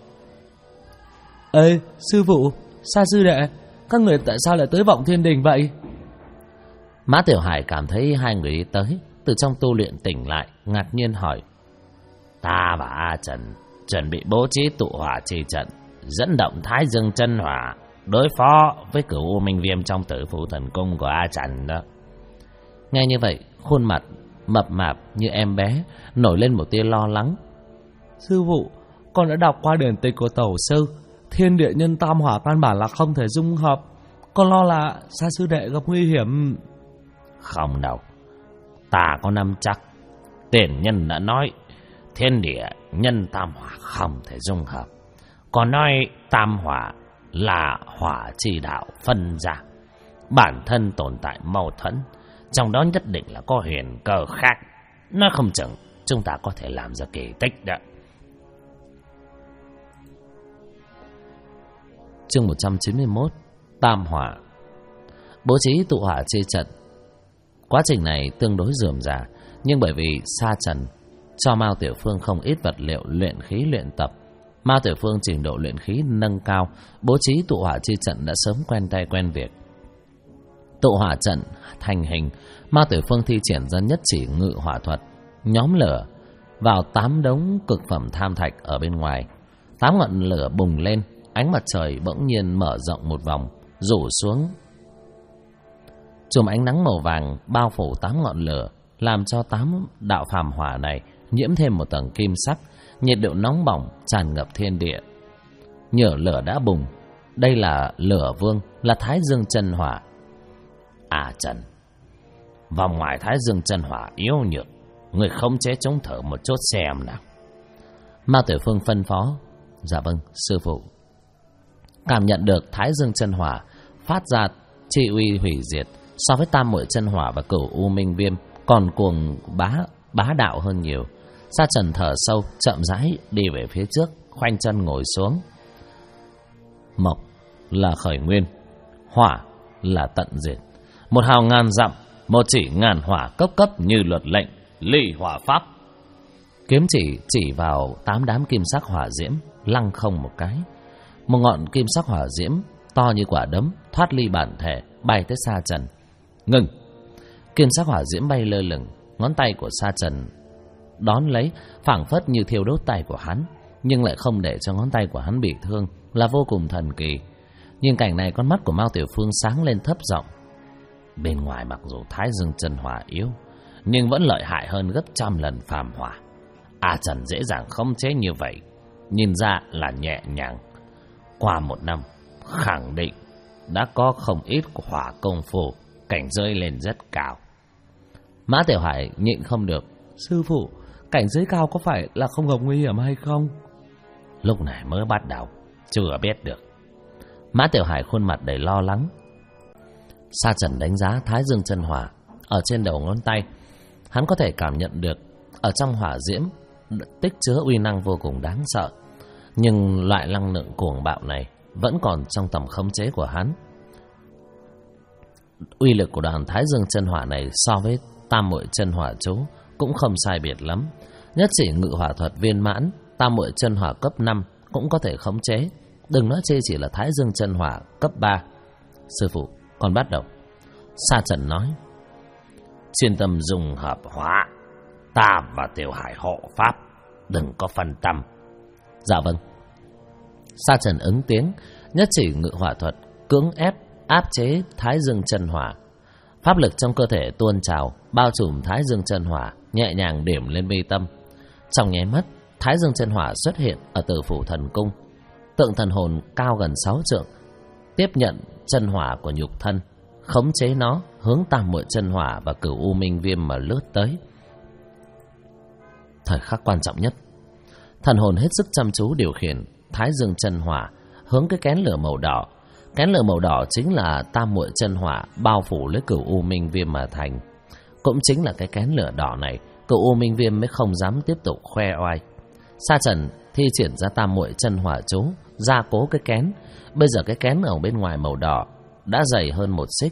Ê, sư phụ, Sa sư đệ, các người tại sao lại tới Vọng Thiên Đình vậy? Mã Tiểu Hải cảm thấy hai người đi tới, từ trong tu luyện tỉnh lại, ngạc nhiên hỏi. Ta và A Trần chuẩn bị bố trí tụ hỏa chi trận, dẫn động Thái Dương chân hỏa, đối phó với Cửu U Minh Viêm trong Tử Phụ Thần Cung của A Trần đó. Nghe như vậy, khuôn mặt mập mạp như em bé nổi lên một tia lo lắng. Sư phụ, con đã đọc qua điển tịch của Tẩu sư, thiên địa nhân tam hỏa căn bản là không thể dung hợp. Con lo là Sa sư đệ gặp nguy hiểm. Không đâu, ta có nắm chắc. Tiền nhân đã nói thiên địa nhân tam hỏa không thể dung hợp, còn nói tam hỏa là hỏa chi đạo phân ra, bản thân tồn tại mâu thuẫn, trong đó nhất định là có huyền cơ khác. Nó không chừng chúng ta có thể làm ra kỳ tích đó. Chương 191, Tam hỏa. Bố trí tụ hỏa chi trận. Quá trình này tương đối rườm rà, nhưng bởi vì Sa Trần cho Mao Tiểu Phương không ít vật liệu luyện khí luyện tập, Mao Tiểu Phương trình độ luyện khí nâng cao, bố trí tụ hỏa chi trận đã sớm quen tay quen việc. Tụ hỏa trận thành hình, Mao Tiểu Phương thi triển ra nhất chỉ ngự hỏa thuật, nhóm lửa vào 8 đống cực phẩm tham thạch ở bên ngoài. 8 ngọn lửa bùng lên, ánh mặt trời bỗng nhiên mở rộng một vòng, rủ xuống. Chùm ánh nắng màu vàng bao phủ 8 ngọn lửa, làm cho 8 đạo phàm hỏa này nhiễm thêm một tầng kim sắc, nhiệt độ nóng bỏng tràn ngập thiên địa. Nhờ lửa đã bùng, đây là lửa vương, là Thái Dương chân hỏa. À Trần, vòng ngoài Thái Dương chân hỏa yếu nhược, người khống chế chúng thử một chút xem nào. Mao Tiểu Phương phân phó. Dạ vâng, sư phụ. Cảm nhận được Thái Dương chân hỏa phát ra chi uy hủy diệt, so với Tam Muội chân hỏa và Cửu U Minh Viêm còn cuồng bá đạo hơn nhiều. Sa Trần thở sâu, chậm rãi đi về phía trước, khoanh chân ngồi xuống. Mộc là khởi nguyên, hỏa là tận diệt. Một hào ngàn dặm, một chỉ ngàn hỏa, cấp cấp như luật lệnh, ly hỏa pháp. Kiếm chỉ vào 8 đám kim sắc hỏa diễm, lăng không một cái. Một ngọn kim sắc hỏa diễm to như quả đấm thoát ly bản thể, bay tới Sa Trần. Ngừng! Kim sắc hỏa diễm bay lơ lửng, ngón tay của Sa Trần đón lấy, phảng phất như thiêu đốt tay của hắn, nhưng lại không để cho ngón tay của hắn bị thương, là vô cùng thần kỳ. Nhưng cảnh này, con mắt của Mao Tiểu Phương sáng lên thấp giọng. Bên ngoài mặc dù Thái Dương chân hỏa yếu, nhưng vẫn lợi hại hơn gấp trăm lần phàm hỏa. A Trần dễ dàng khống chế như vậy, nhìn ra là nhẹ nhàng. Qua 1 năm, khẳng định đã có không ít hỏa công phu, cảnh giới lên rất cao. Mã Tiểu Hải nhịn không được. Sư phụ, cảnh giới cao có phải là không gặp nguy hiểm hay không? Lúc này mới bắt đầu, chưa biết được. Mã Tiểu Hải khuôn mặt đầy lo lắng. Sa Trần đánh giá Thái Dương chân hỏa ở trên đầu ngón tay. Hắn có thể cảm nhận được ở trong hỏa diễm tích chứa uy năng vô cùng đáng sợ, nhưng loại năng lượng cuồng bạo này vẫn còn trong tầm khống chế của hắn. Uy lực của đoàn Thái Dương chân hỏa này so với Tam Muội chân hỏa chú cũng không sai biệt lắm. Nhất chỉ ngự hỏa thuật viên mãn, Tam Muội chân hỏa cấp 5 cũng có thể khống chế, đừng nói chê chỉ là Thái Dương chân hỏa cấp 3. Sư phụ, con bắt đầu. Sa Trần nói. Chuyên tâm dùng hợp hóa, ta và Tiểu Hải hộ pháp, đừng có phân tâm. Dạ vâng. Sa Trần ứng tiếng, nhất chỉ ngự hỏa thuật cưỡng ép áp chế Thái Dương chân hỏa. Pháp lực trong cơ thể tuôn trào, bao trùm Thái Dương chân hỏa, nhẹ nhàng điểm lên mi tâm. Trong nháy mắt, Thái Dương chân hỏa xuất hiện ở Tử Phủ Thần Cung. Tượng thần hồn cao gần 6 trượng tiếp nhận chân hỏa của nhục thân, khống chế nó hướng Tam Muội chân hỏa và Cửu U Minh Viêm mà lướt tới. Thời khắc quan trọng nhất, thần hồn hết sức chăm chú điều khiển Thái Dương chân hỏa hướng cái kén lửa màu đỏ. Kén lửa màu đỏ chính là Tam Muội chân hỏa bao phủ lấy Cửu U Minh Viêm mà thành. Cũng chính là cái kén lửa đỏ này, Cửu U Minh Viêm mới không dám tiếp tục khoe oai. Sa Trần thi triển ra Tam Muội chân hỏa chú, gia cố cái kén. Bây giờ cái kén ở bên ngoài màu đỏ đã dày hơn 1 xích.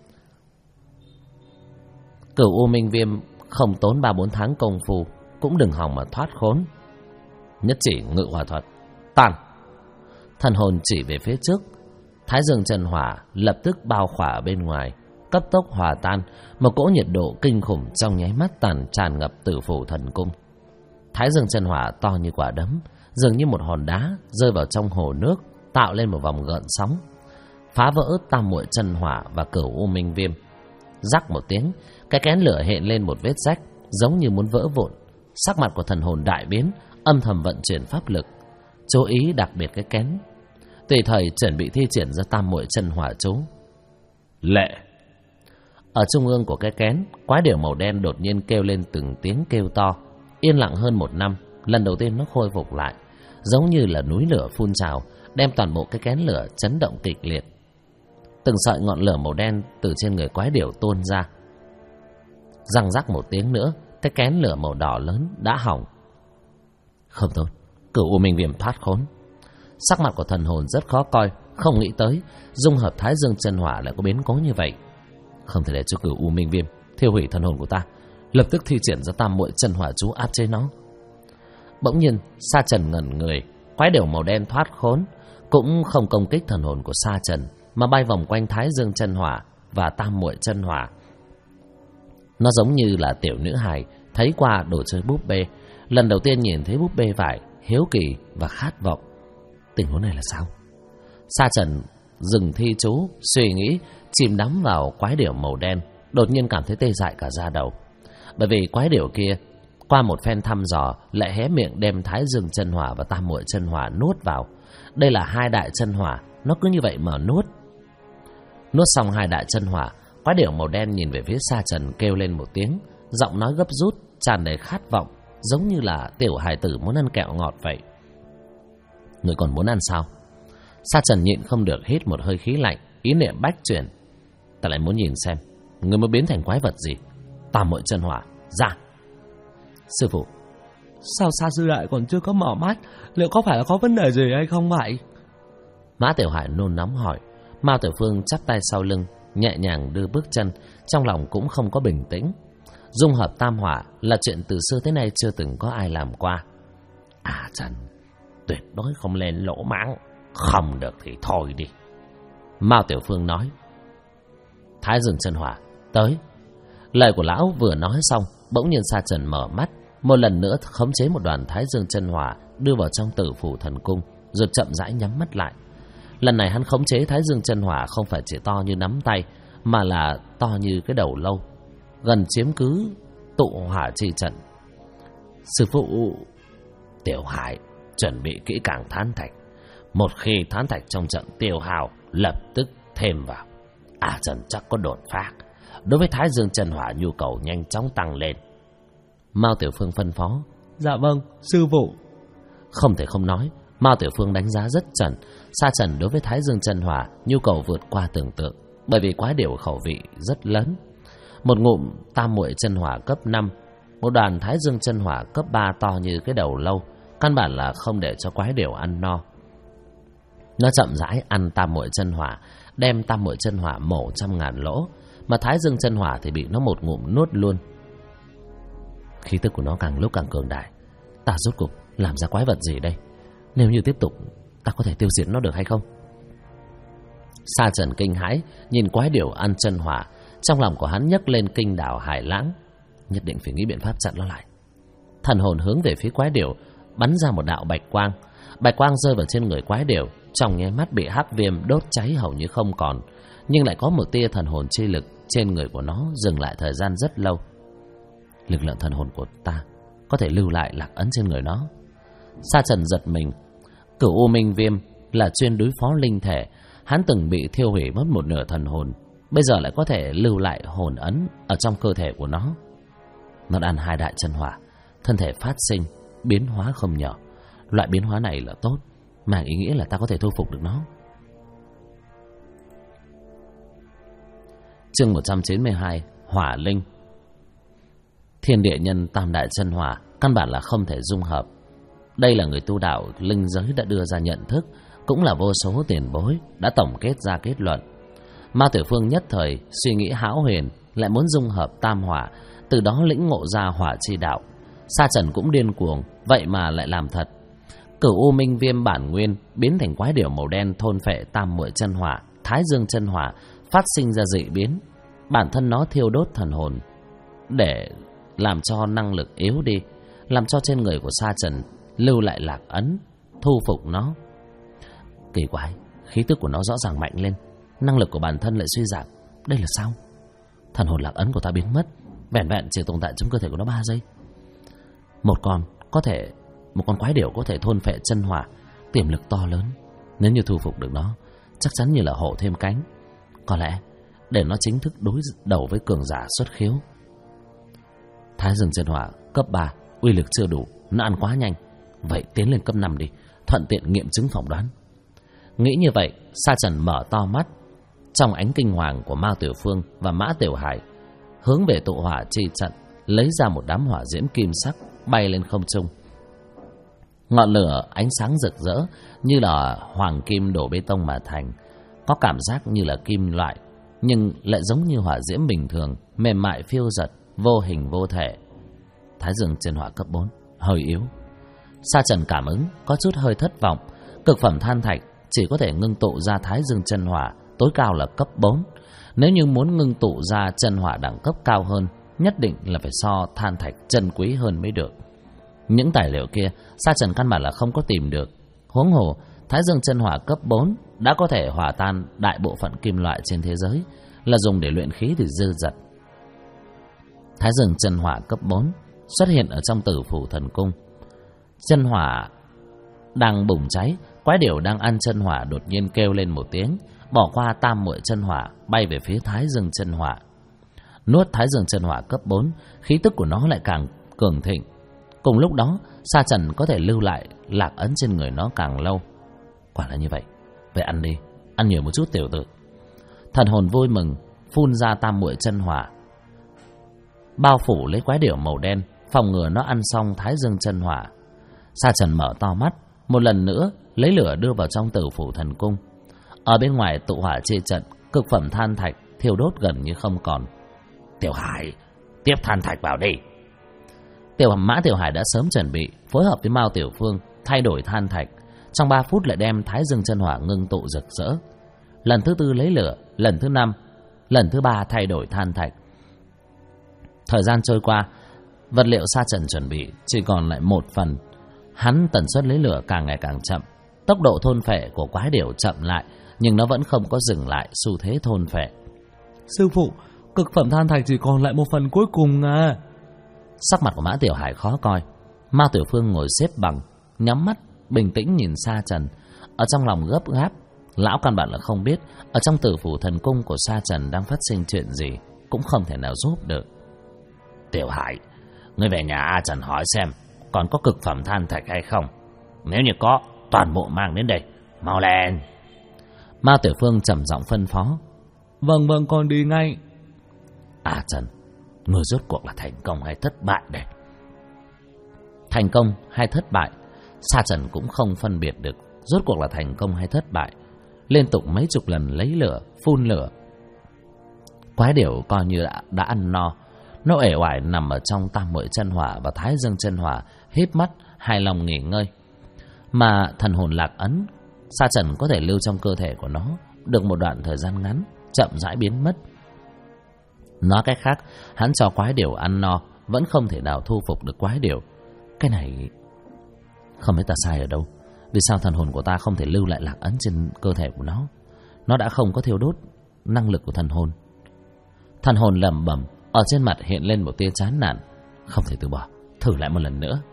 Cửu U Minh Viêm không tốn 3-4 tháng công phu cũng đừng hòng mà thoát khốn. Nhất chỉ ngự hỏa thuật tan. Thần hồn chỉ về phía trước, Thái Dương chân hỏa lập tức bao khỏa bên ngoài, cấp tốc hòa tan. Một cỗ nhiệt độ kinh khủng trong nháy mắt tràn ngập Tử Phủ Thần Cung. Thái Dương chân hỏa to như quả đấm, dường như một hòn đá rơi vào trong hồ nước, tạo lên một vòng gợn sóng, phá vỡ Tam Muội chân hỏa và Cửu U Minh Viêm. Rắc một tiếng, cái kén lửa hiện lên một vết rách, giống như muốn vỡ vụn. Sắc mặt của thần hồn đại biến, âm thầm vận chuyển pháp lực, chú ý đặc biệt cái kén, tùy thời chuẩn bị thi triển ra Tam Muội chân hỏa chú. Lệ. Ở trung ương của cái kén, quái điểu màu đen đột nhiên kêu lên từng tiếng kêu to. Yên lặng hơn 1 năm, lần đầu tiên nó khôi phục lại, giống như là núi lửa phun trào, đem toàn bộ cái kén lửa chấn động kịch liệt. Từng sợi ngọn lửa màu đen từ trên người quái điểu tuôn ra. Răng rắc một tiếng nữa, cái kén lửa màu đỏ lớn đã hỏng. Không tốt, Cửu U Minh Viêm thoát khốn. Sắc mặt của thần hồn rất khó coi, không nghĩ tới dung hợp Thái Dương chân hỏa lại có biến cố như vậy. Không thể để cho Cửu U Minh Viêm thiêu hủy thần hồn của ta, lập tức thi triển ra Tam Muội chân hỏa chú áp chế nó. Bỗng nhiên Sa Trần ngẩn người, quái điểu màu đen thoát khốn cũng không công kích thần hồn của Sa Trần, mà bay vòng quanh Thái Dương chân hỏa, và tam muội chân hỏa. Nó giống như là tiểu nữ hài thấy qua đồ chơi búp bê, lần đầu tiên nhìn thấy búp bê vải, hiếu kỳ và khát vọng. Tình huống này là sao? Sa Trần dừng thi chú, suy nghĩ, chìm đắm vào quái điểu màu đen, đột nhiên cảm thấy tê dại cả da đầu. Bởi vì quái điểu kia qua một phen thăm dò lại hé miệng đem Thái Dương chân hỏa và tam muội chân hỏa nuốt vào. Đây là hai đại chân hỏa, nó cứ như vậy mà nuốt. Nuốt xong hai đại chân hỏa, quái điểu màu đen nhìn về phía Sa Trần kêu lên một tiếng, giọng nói gấp rút, tràn đầy khát vọng, giống như là tiểu hài tử muốn ăn kẹo ngọt vậy. Người còn muốn ăn sao? Sa Trần nhịn không được hít một hơi khí lạnh, ý niệm bách chuyển. Ta lại muốn nhìn xem người mới biến thành quái vật gì. Tam muội chân hỏa ra. Sư phụ, sao Sa sư đại còn chưa có mở mắt? Liệu có phải là có vấn đề gì hay không vậy? Mã Tiểu Hải nôn nóng hỏi. Mao Tiểu Phương chắp tay sau lưng, nhẹ nhàng đưa bước chân, trong lòng cũng không có bình tĩnh. Dung hợp tam hỏa là chuyện từ xưa tới nay chưa từng có ai làm qua. Trần, tuyệt đối không lên lỗ mãng, không được thì thôi đi. Mao Tiểu Phương nói. Thái Dương chân hỏa tới. Lời của lão vừa nói xong, bỗng nhiên Sa Trần mở mắt, một lần nữa khống chế một đoàn Thái Dương chân hỏa đưa vào trong Tử Phủ Thần Cung, rồi chậm rãi nhắm mắt lại. Lần này hắn khống chế Thái Dương chân hỏa không phải chỉ to như nắm tay, mà là to như cái đầu lâu, gần chiếm cứ tụ hỏa chi trận. Sư phụ, Tiểu Hải chuẩn bị kỹ càng thán thạch. Một khi thán thạch trong trận tiêu hao, lập tức thêm vào. Trần chắc có đột phá. Đối với Thái Dương chân hỏa nhu cầu nhanh chóng tăng lên. Mao Tiểu Phương phân phó. Dạ vâng, sư phụ. Không thể không nói, Mao Tiểu Phương đánh giá rất chuẩn. Sa Trần đối với Thái Dương chân hỏa nhu cầu vượt qua tưởng tượng, bởi vì quái điểu khẩu vị rất lớn. Một ngụm tam muội chân hỏa cấp 5, một đoàn Thái Dương chân hỏa cấp 3 to như cái đầu lâu, căn bản là không để cho quái điểu ăn no. Nó chậm rãi ăn tam muội chân hỏa, đem tam muội chân hỏa mổ 100.000 lỗ, mà Thái Dương chân hỏa thì bị nó một ngụm nuốt luôn. Khí tức của nó càng lúc càng cường đại. Ta rốt cục làm ra quái vật gì đây? Nếu như tiếp tục, ta có thể tiêu diệt nó được hay không? Sa Trần kinh hãi nhìn quái điểu ăn chân hỏa, trong lòng của hắn nhấc lên kinh đảo hải lãng. Nhất định phải nghĩ biện pháp chặn nó lại. Thần hồn hướng về phía quái điểu, bắn ra một đạo bạch quang. Bạch quang rơi vào trên người quái điểu, trong nháy mắt bị hắc viêm đốt cháy hầu như không còn, nhưng lại có một tia thần hồn chi lực trên người của nó dừng lại thời gian rất lâu. Lực lượng thần hồn của ta có thể lưu lại lạc ấn trên người nó. Sa Trần giật mình. Cửu U Minh Viêm là chuyên đối phó linh thể, hắn từng bị thiêu hủy mất một nửa thần hồn, bây giờ lại có thể lưu lại hồn ấn ở trong cơ thể của nó. Nó ăn hai đại chân hỏa, thân thể phát sinh biến hóa không nhỏ. Loại biến hóa này là tốt, mang ý nghĩa là ta có thể thu phục được nó. Chương 192, Hỏa Linh. Thiên địa nhân tam đại chân hỏa căn bản là không thể dung hợp. Đây là người tu đạo linh giới đã đưa ra nhận thức, cũng là vô số tiền bối đã tổng kết ra kết luận. Mao Tiểu Phương nhất thời suy nghĩ hão huyền, lại muốn dung hợp tam hỏa, từ đó lĩnh ngộ ra hỏa chi đạo. Sa Trần cũng điên cuồng, vậy mà lại làm thật. Cửu U Minh Viêm bản nguyên biến thành quái điểu màu đen thôn phệ tam muội chân hỏa, Thái Dương chân hỏa, phát sinh ra dị biến. Bản thân nó thiêu đốt thần hồn để làm cho năng lực yếu đi, làm cho trên người của Sa Trần lưu lại lạc ấn, thu phục nó. Kỳ quái, khí tức của nó rõ ràng mạnh lên, năng lực của bản thân lại suy giảm. Đây là sao? Thần hồn lạc ấn của ta biến mất, vẻn vẹn chỉ tồn tại trong cơ thể của nó 3 giây. Một con quái điểu có thể thôn phệ chân hỏa, tiềm lực to lớn. Nếu như thu phục được nó, chắc chắn như là hổ thêm cánh. Có lẽ để nó chính thức đối đầu với cường giả xuất khiếu. Thái Dương chân hỏa cấp 3, uy lực chưa đủ, nó ăn quá nhanh. Vậy tiến lên cấp 5 đi, thuận tiện nghiệm chứng phỏng đoán. Nghĩ như vậy, Sa Trần mở to mắt. Trong ánh kinh hoàng của Mao Tiểu Phương và Mã Tiểu Hải, hướng về tụ hỏa chi trận, lấy ra một đám hỏa diễm kim sắc bay lên không trung. Ngọn lửa ánh sáng rực rỡ như là hoàng kim đổ bê tông mà thành, có cảm giác như là kim loại, nhưng lại giống như hỏa diễm bình thường, mềm mại phiêu dật, vô hình vô thể. Thái Dương chân hỏa cấp 4, hơi yếu. Sa Trần cảm ứng có chút hơi thất vọng. Cực phẩm than thạch chỉ có thể ngưng tụ ra Thái Dương chân hỏa tối cao là cấp 4. Nếu như muốn ngưng tụ ra chân hỏa đẳng cấp cao hơn, nhất định là phải so than thạch chân quý hơn mới được. Những tài liệu kia Sa Trần căn bản là không có tìm được. Huống hồ Thái Dương chân hỏa cấp 4 đã có thể hòa tan đại bộ phận kim loại trên thế giới, là dùng để luyện khí thì dư dật. Thái Dương chân hỏa cấp 4 xuất hiện ở trong Tử Phủ Thần Cung. Chân hỏa đang bùng cháy, quái điểu đang ăn chân hỏa đột nhiên kêu lên một tiếng, bỏ qua tam muội chân hỏa, bay về phía Thái Dương chân hỏa. Nuốt Thái Dương chân hỏa cấp 4, khí tức của nó lại càng cường thịnh. Cùng lúc đó, Sa Trần có thể lưu lại lạc ấn trên người nó càng lâu. Quả là như vậy. Vậy ăn đi, ăn nhiều một chút tiểu tử. Thần hồn vui mừng, phun ra tam muội chân hỏa, bao phủ lấy quái điểu màu đen, phòng ngừa nó ăn xong Thái Dương chân hỏa. Sa Trần mở to mắt, một lần nữa lấy lửa đưa vào trong Tử Phủ Thần Cung. Ở bên ngoài tụ hỏa chê trận, cực phẩm than thạch thiêu đốt gần như không còn. Tiểu Hải, tiếp than thạch vào đi. Mã Tiểu Hải đã sớm chuẩn bị, phối hợp với Mao Tiểu Phương thay đổi than thạch. Trong 3 phút lại đem Thái Dương chân hỏa ngưng tụ rực rỡ. Lần thứ 4 lấy lửa, lần thứ 5, lần thứ 3 thay đổi than thạch. Thời gian trôi qua, vật liệu Sa Trần chuẩn bị chỉ còn lại 1 phần. Hắn tần suất lấy lửa càng ngày càng chậm, tốc độ thôn phệ của quái điểu chậm lại, nhưng nó vẫn không có dừng lại xu thế thôn phệ. Sư phụ, cực phẩm than thạch chỉ còn lại 1 phần cuối cùng à. Sắc mặt của Mã Tiểu Hải khó coi. Mao Tiểu Phương ngồi xếp bằng, nhắm mắt bình tĩnh nhìn Sa Trần. Ở trong lòng gấp gáp, lão căn bản là không biết ở trong Tử Phủ Thần Cung của Sa Trần đang phát sinh chuyện gì, cũng không thể nào giúp được. Tiểu Hải, ngươi về nhà A Trần hỏi xem còn có cực phẩm than thạch hay không. Nếu như có, toàn bộ mang đến đây, mau lên. Mao Tiểu Phương trầm giọng phân phó. Vâng, con đi ngay. A Trần, ngươi rốt cuộc là thành công hay thất bại đây? Thành công hay thất bại, Sa Trần cũng không phân biệt được rốt cuộc là thành công hay thất bại. Liên tục mấy chục lần lấy lửa, phun lửa. Quái điểu coi như đã ăn no. Nó uể oải nằm ở trong tam muội chân hỏa và Thái Dương chân hỏa, híp mắt hài lòng nghỉ ngơi. Mà thần hồn lạc ấn Sa Trần có thể lưu trong cơ thể của nó được một đoạn thời gian ngắn, chậm rãi biến mất. Nói cách khác, hắn cho quái điểu ăn no vẫn không thể nào thu phục được quái điểu. Cái này không biết ta sai ở đâu. Vì sao thần hồn của ta không thể lưu lại lạc ấn trên cơ thể của nó? Nó đã không có thiêu đốt năng lực của thần hồn. Thần hồn lẩm bẩm, ở trên mặt hiện lên một tia chán nản. Không thể từ bỏ, thử lại một lần nữa.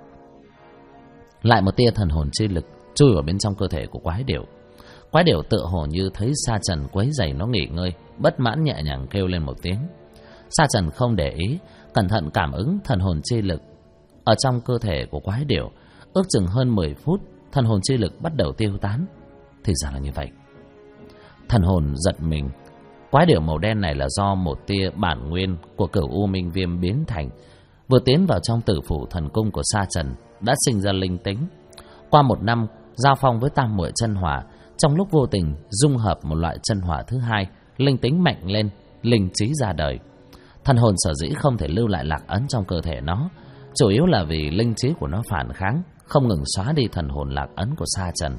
Lại một tia thần hồn chi lực chui vào bên trong cơ thể của quái điểu. Quái điểu tựa hồ như thấy Sa Trần quấy rầy nó nghỉ ngơi, bất mãn nhẹ nhàng kêu lên một tiếng. Sa Trần không để ý, cẩn thận cảm ứng thần hồn chi lực ở trong cơ thể của quái điểu. Ước chừng hơn 10 phút, thần hồn chi lực bắt đầu tiêu tán. Thì ra là như vậy. Thần hồn giật mình. Quái điểu màu đen này là do một tia bản nguyên của Cửu U Minh Viêm biến thành. Vừa tiến vào trong Tử Phủ Thần Cung của Sa Trần đã sinh ra linh tính. Qua 1 năm giao phong với tam muội chân hỏa, trong lúc vô tình dung hợp một loại chân hỏa thứ hai, linh tính mạnh lên, linh trí ra đời. Thần hồn sở dĩ không thể lưu lại lạc ấn trong cơ thể nó, chủ yếu là vì linh trí của nó phản kháng, không ngừng xóa đi thần hồn lạc ấn của Sa Trần.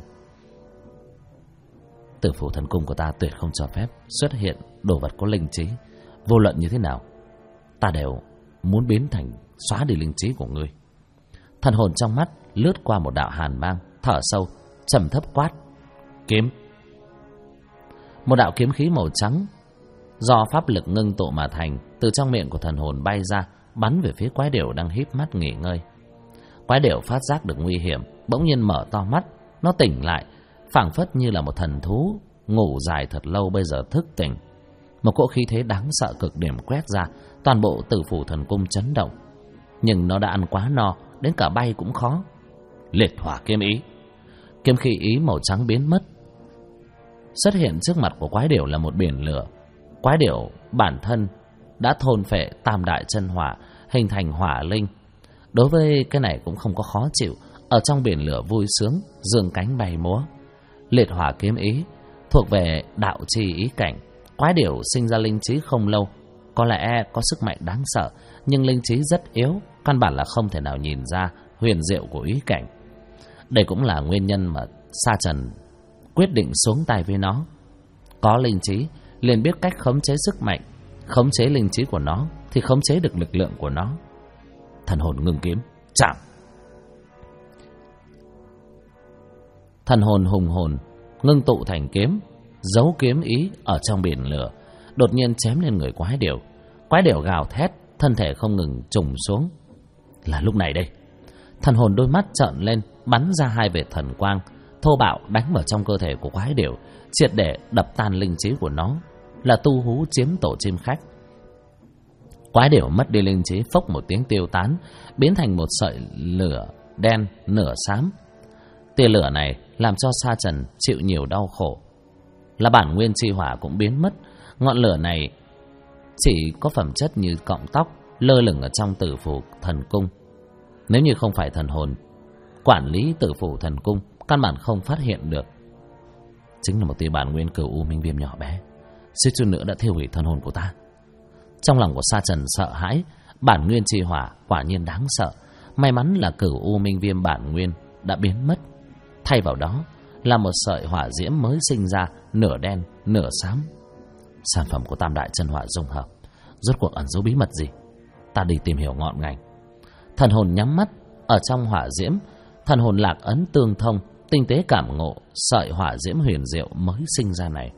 Tử Phủ Thần Cung của ta tuyệt không cho phép xuất hiện đồ vật có linh trí. Vô luận như thế nào, ta đều muốn biến thành xóa đi linh trí của ngươi. Thần hồn trong mắt lướt qua một đạo hàn mang, thở sâu, trầm thấp quát: Kiếm. Một đạo kiếm khí màu trắng do pháp lực ngưng tụ mà thành, từ trong miệng của thần hồn bay ra, bắn về phía quái điểu đang híp mắt nghỉ ngơi. Quái điểu phát giác được nguy hiểm, bỗng nhiên mở to mắt. Nó tỉnh lại, phảng phất như là một thần thú ngủ dài thật lâu bây giờ thức tỉnh. Một cỗ khí thế đáng sợ cực điểm quét ra, toàn bộ Tử Phủ Thần Cung chấn động. Nhưng nó đã ăn quá no, đến cả bay cũng khó. Liệt hỏa kiếm ý. Kiếm khí ý màu trắng biến mất. Xuất hiện trước mặt của quái điểu là một biển lửa. Quái điểu bản thân đã thôn phệ tam đại chân hỏa, hình thành hỏa linh. Đối với cái này cũng không có khó chịu, ở trong biển lửa vui sướng, giương cánh bay múa. Liệt hỏa kiếm ý thuộc về đạo chi ý cảnh. Quái điểu sinh ra linh trí không lâu, có lẽ có sức mạnh đáng sợ, nhưng linh trí rất yếu, căn bản là không thể nào nhìn ra huyền diệu của ý cảnh. Đây cũng là nguyên nhân mà Sa Trần quyết định xuống tay với nó. Có linh trí, liền biết cách khống chế sức mạnh, khống chế linh trí của nó thì khống chế được lực lượng của nó. Thần hồn ngưng kiếm, chạm. Thần hồn hùng hồn ngưng tụ thành kiếm, giấu kiếm ý ở trong biển lửa, đột nhiên chém lên người quái điểu. Quái điểu gào thét, thân thể không ngừng trùng xuống. Là lúc này đây, thần hồn đôi mắt trợn lên, bắn ra hai vệt thần quang, thô bạo đánh vào trong cơ thể của quái điểu, triệt để đập tan linh trí của nó, là tu hú chiếm tổ chim khách. Quái điểu mất đi linh trí, phốc một tiếng tiêu tán, biến thành một sợi lửa đen nửa xám. Tia lửa này làm cho Sa Trần chịu nhiều đau khổ. Là bản nguyên chi hỏa cũng biến mất. Ngọn lửa này chỉ có phẩm chất như cọng tóc lơ lửng ở trong Tử Phủ Thần Cung. Nếu như không phải thần hồn quản lý Tử Phủ Thần Cung, căn bản không phát hiện được. Chính là một tia bản nguyên Cửu U Minh Viêm nhỏ bé, suýt chút nữa đã thiêu hủy thần hồn của ta. Trong lòng của Sa Trần sợ hãi, bản nguyên chi hỏa quả nhiên đáng sợ. May mắn là Cửu U Minh Viêm bản nguyên đã biến mất, thay vào đó là một sợi hỏa diễm mới sinh ra, nửa đen nửa xám. Sản phẩm của Tam Đại Chân Hỏa dung hợp, rốt cuộc ẩn giấu bí mật gì? Ta đi tìm hiểu ngọn ngành. Thần hồn nhắm mắt, ở trong hỏa diễm, thần hồn lạc ấn tương thông, tinh tế cảm ngộ sợi hỏa diễm huyền diệu mới sinh ra này.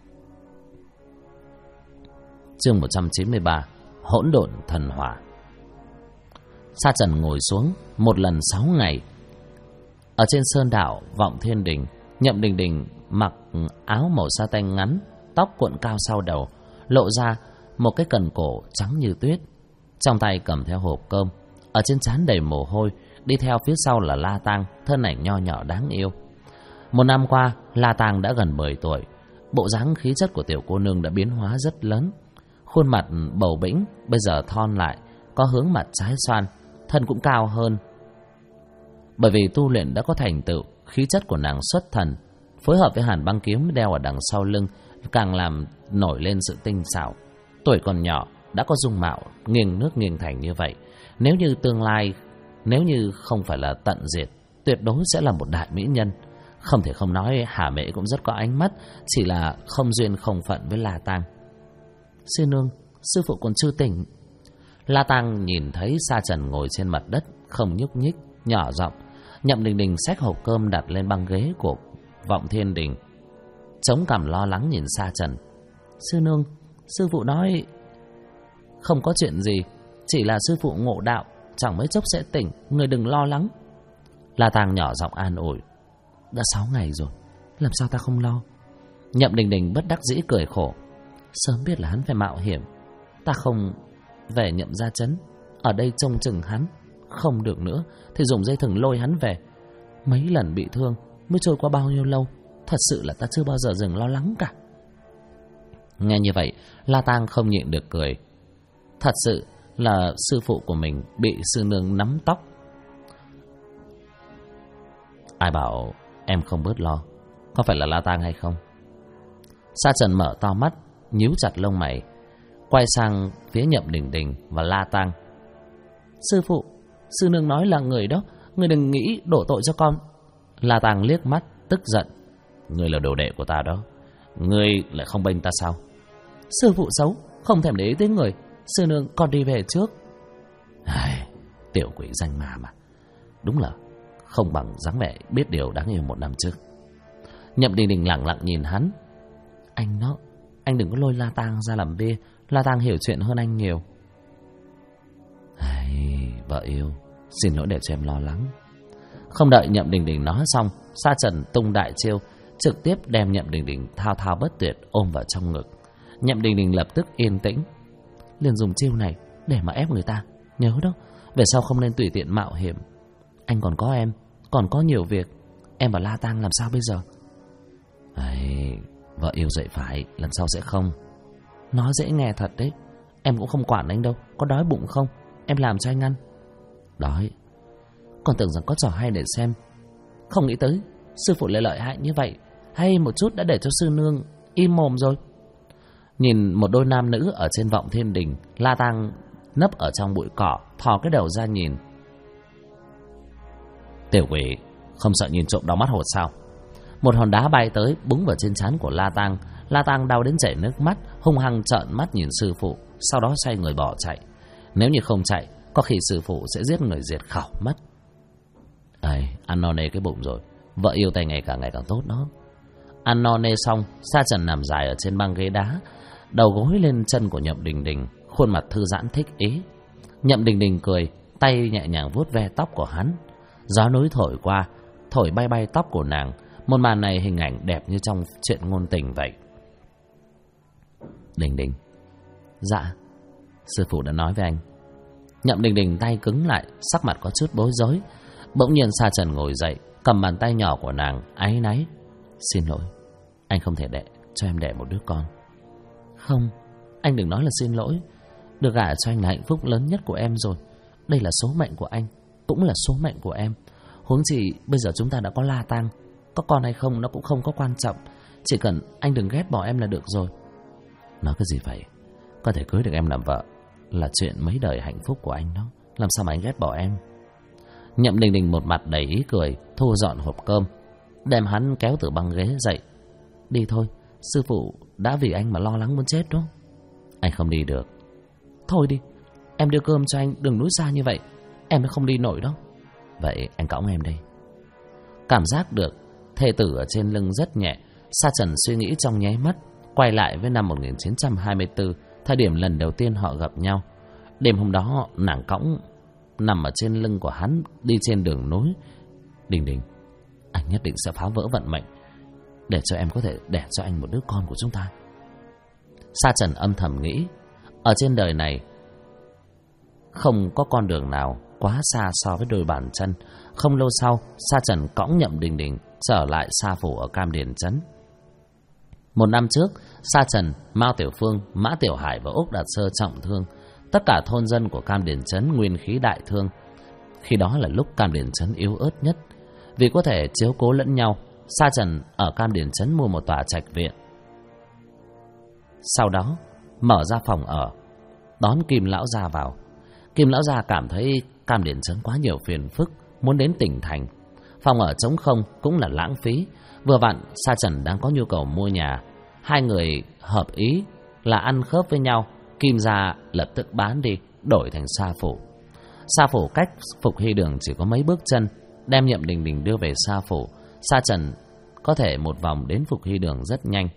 Chương 193, Hỗn Độn Thần Hỏa. Sa Trần ngồi xuống một lần 6 ngày. Ở trên sơn đảo Vọng Thiên Đình, Nhậm Đình Đình mặc áo màu sa tanh ngắn, tóc cuộn cao sau đầu, lộ ra một cái cần cổ trắng như tuyết. Trong tay cầm theo hộp cơm, ở trên trán đầy mồ hôi, đi theo phía sau là La Tang, thân ảnh nho nhỏ đáng yêu. Một năm qua, La Tang đã gần 10 tuổi, bộ dáng khí chất của tiểu cô nương đã biến hóa rất lớn. Khuôn mặt bầu bĩnh bây giờ thon lại, có hướng mặt trái xoan, thân cũng cao hơn. Bởi vì tu luyện đã có thành tựu, khí chất của nàng xuất thần, phối hợp với hàn băng kiếm đeo ở đằng sau lưng, càng làm nổi lên sự tinh xảo. Tuổi còn nhỏ đã có dung mạo nghiêng nước nghiêng thành như vậy, nếu như tương lai, nếu như không phải là tận diệt, tuyệt đối sẽ là một đại mỹ nhân. Không thể không nói Hà Mễ cũng rất có ánh mắt, chỉ là không duyên không phận với La Tang. Sư nương, sư phụ còn chưa tỉnh. La Tang nhìn thấy Sa Trần ngồi trên mặt đất không nhúc nhích, nhỏ giọng. Nhậm Đình Đình xách hộp cơm đặt lên băng ghế của Vọng Thiên Đình, chống cằm lo lắng nhìn Sa Trần. Sư nương, sư phụ nói không có chuyện gì, chỉ là sư phụ ngộ đạo, chẳng mấy chốc sẽ tỉnh, người đừng lo lắng. La Tang nhỏ giọng an ủi. Đã 6 ngày rồi, làm sao ta không lo? Nhậm Đình Đình bất đắc dĩ cười khổ. Sớm biết là hắn phải mạo hiểm, ta không về Nhậm gia trấn, ở đây trông chừng hắn. Không được nữa thì dùng dây thừng lôi hắn về. Mấy lần bị thương mới trôi qua bao nhiêu lâu, thật sự là ta chưa bao giờ dừng lo lắng cả. Nghe như vậy, La Tang không nhịn được cười. Thật sự là sư phụ của mình bị sư nương nắm tóc. Ai bảo em không bớt lo? Có phải là La Tang hay không? Sa Trần mở to mắt, nhíu chặt lông mày, quay sang phía Nhậm Đình Đình và La Tang. Sư phụ, sư nương nói là người đó, người đừng nghĩ đổ tội cho con. La Tang liếc mắt tức giận. Người là đồ đệ của ta đó, ngươi lại không bênh ta sao? Sư phụ xấu, không thèm để ý tới người. Sư nương, con đi về trước. Ai, tiểu quỷ danh mà đúng là không bằng dáng vẻ biết điều đáng yêu một năm trước. Nhậm Đình Đình lặng lặng nhìn hắn. Anh đừng có lôi La Tang ra làm bia. La Tang hiểu chuyện hơn anh nhiều. Ai, vợ yêu, xin lỗi để cho em lo lắng. Không đợi Nhậm Đình Đình nói xong, Sa Trần tung đại chiêu, trực tiếp đem Nhậm Đình Đình thao thao bất tuyệt ôm vào trong ngực. Nhậm Đình Đình lập tức yên tĩnh. Liền dùng chiêu này để mà ép người ta. Nhớ đó, về sau không nên tùy tiện mạo hiểm. Anh còn có em, còn có nhiều việc. Em và La Tang làm sao bây giờ? Ai, vợ yêu dậy phải, lần sau sẽ không. Nói dễ nghe thật đấy. Em cũng không quản anh đâu. Có đói bụng không? Em làm cho anh ăn. Đói? Còn tưởng rằng có trò hay để xem. Không nghĩ tới sư phụ lại lợi hại như vậy. Hay một chút đã để cho sư nương im mồm rồi. Nhìn một đôi nam nữ ở trên Vọng Thiên Đình, La Tang nấp ở trong bụi cỏ, thò cái đầu ra nhìn. Tiểu quỷ, không sợ nhìn trộm đau mắt hột sao? Một hòn đá bay tới búng vào trên trán của La Tang, La Tang đau đến chảy nước mắt, hung hăng trợn mắt nhìn sư phụ, sau đó xoay người bỏ chạy. Nếu như không chạy, có khi sư phụ sẽ giết người diệt khẩu mất. Ăn no nê cái bụng rồi, vợ yêu tay ngày càng tốt đó. Ăn no nê xong, Sa Trần nằm dài ở trên băng ghế đá, đầu gối lên chân của Nhậm Đình Đình, khuôn mặt thư giãn thích ý. Nhậm Đình Đình cười, tay nhẹ nhàng vuốt ve tóc của hắn. Gió núi thổi qua, thổi bay bay tóc của nàng. Một màn này hình ảnh đẹp như trong chuyện ngôn tình vậy. Đình Đình. Dạ, sư phụ đã nói với anh. Nhậm Đình Đình tay cứng lại, sắc mặt có chút bối rối. Bỗng nhiên Sa Trần ngồi dậy, cầm bàn tay nhỏ của nàng, áy náy. Xin lỗi, anh không thể cho em đẻ một đứa con. Không, anh đừng nói là xin lỗi. Được gả cho anh là hạnh phúc lớn nhất của em rồi. Đây là số mệnh của anh, cũng là số mệnh của em. Huống chi bây giờ chúng ta đã có La Tang, có con hay không nó cũng không có quan trọng. Chỉ cần anh đừng ghét bỏ em là được rồi. Nói cái gì vậy? Có thể cưới được em làm vợ là chuyện mấy đời hạnh phúc của anh đó. Làm sao mà anh ghét bỏ em? Nhậm Đình Đình một mặt đầy ý cười, thu dọn hộp cơm, đem hắn kéo từ băng ghế dậy. Đi thôi, sư phụ đã vì anh mà lo lắng muốn chết đó. Anh không đi được. Thôi đi, em đưa cơm cho anh, đừng núi xa như vậy, em mới không đi nổi đâu. Vậy anh cõng em đây. Cảm giác được thê tử ở trên lưng rất nhẹ, Sa Trần suy nghĩ trong nháy mắt, quay lại với năm 1924, thời điểm lần đầu tiên họ gặp nhau. Đêm hôm đó nàng cõng nằm ở trên lưng của hắn đi trên đường núi. Đình Đình, anh nhất định sẽ phá vỡ vận mệnh để cho em có thể đẻ cho anh một đứa con của chúng ta. Sa Trần âm thầm nghĩ, ở trên đời này không có con đường nào quá xa so với đôi bàn chân. Không lâu sau, Sa Trần cõng Nhậm Đình Đình trở lại Sa Phủ ở Cam Điền Trấn. Một năm trước, Sa Trần, Mao Tiểu Phương, Mã Tiểu Hải và Úc Đạt Sơ trọng thương. Tất cả thôn dân của Cam Điền Trấn nguyên khí đại thương. Khi đó là lúc Cam Điền Trấn yếu ớt nhất. Vì có thể chiếu cố lẫn nhau, Sa Trần ở Cam Điền Trấn mua một tòa trạch viện. Sau đó, mở ra phòng ở, đón Kim Lão Gia vào. Kim Lão Gia cảm thấy Cam Điền Trấn quá nhiều phiền phức, muốn đến tỉnh thành. Phòng ở trống không cũng là lãng phí. Vừa vặn Sa Trần đang có nhu cầu mua nhà. Hai người hợp ý là ăn khớp với nhau. Kim gia lập tức bán đi, đổi thành Sa Phủ. Sa Phủ cách Phục Hy Đường chỉ có mấy bước chân. Đem Nhậm Đình Đình đưa về Sa Phủ, Sa Trần có thể một vòng đến Phục Hy Đường rất nhanh.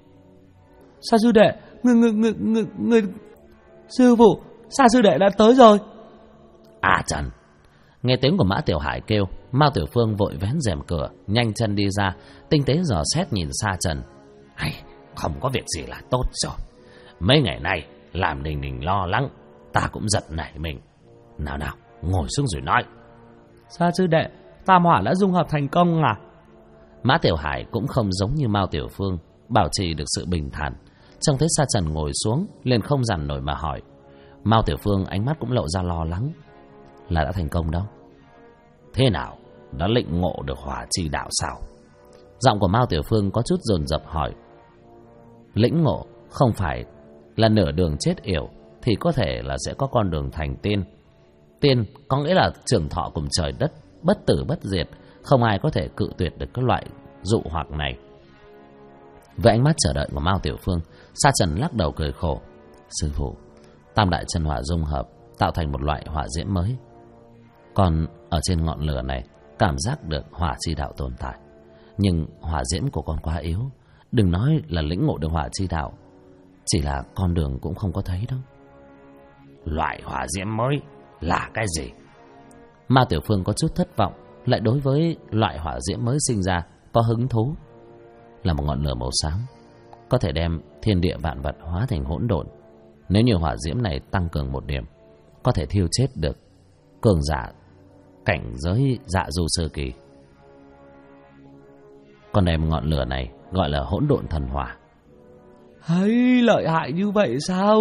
Sa sư đệ, người sư phụ, Sa sư đệ đã tới rồi. À Trần. Nghe tiếng của Mã Tiểu Hải kêu, Mao Tiểu Phương vội vén rèm cửa, nhanh chân đi ra, tinh tế dò xét nhìn Sa Trần. Hay, không có việc gì là tốt rồi. Mấy ngày nay làm Đình Đình lo lắng, ta cũng giật nảy mình. Nào nào, ngồi xuống rồi nói. Sa sư đệ, tam hỏa đã dung hợp thành công à? Mã Tiểu Hải cũng không giống như Mao Tiểu Phương, bảo trì được sự bình thản. Trông thấy Sa Trần ngồi xuống, liền không dằn nổi mà hỏi. Mao Tiểu Phương ánh mắt cũng lộ ra lo lắng. Là đã thành công đâu? Thế nào? Đã lĩnh ngộ được hỏa chi đạo sao? Giọng của Mao Tiểu Phương có chút dồn dập hỏi. Lĩnh ngộ không phải là nửa đường chết yểu, thì có thể là sẽ có con đường thành tiên. Tiên có nghĩa là trường thọ cùng trời đất, bất tử bất diệt, không ai có thể cự tuyệt được cái loại dụ hoặc này. Với ánh mắt chờ đợi của Mao Tiểu Phương, Sa Trần lắc đầu cười khổ. Sư phụ, tam đại chân hỏa dung hợp tạo thành một loại hỏa diễm mới. Còn ở trên ngọn lửa này cảm giác được hỏa chi đạo tồn tại, nhưng hỏa diễm của con quá yếu, đừng nói là lĩnh ngộ được hỏa chi đạo, chỉ là con đường cũng không có thấy đâu. Loại hỏa diễm mới là cái gì? Mao Tiểu Phương có chút thất vọng, lại đối với loại hỏa diễm mới sinh ra có hứng thú. Là một ngọn lửa màu xám, có thể đem thiên địa vạn vật hóa thành hỗn độn. Nếu như hỏa diễm này tăng cường một điểm, có thể thiêu chết được cường giả cảnh giới dạ du sơ kỳ. Còn đem ngọn lửa này gọi là hỗn độn thần hỏa. Hay, lợi hại như vậy sao?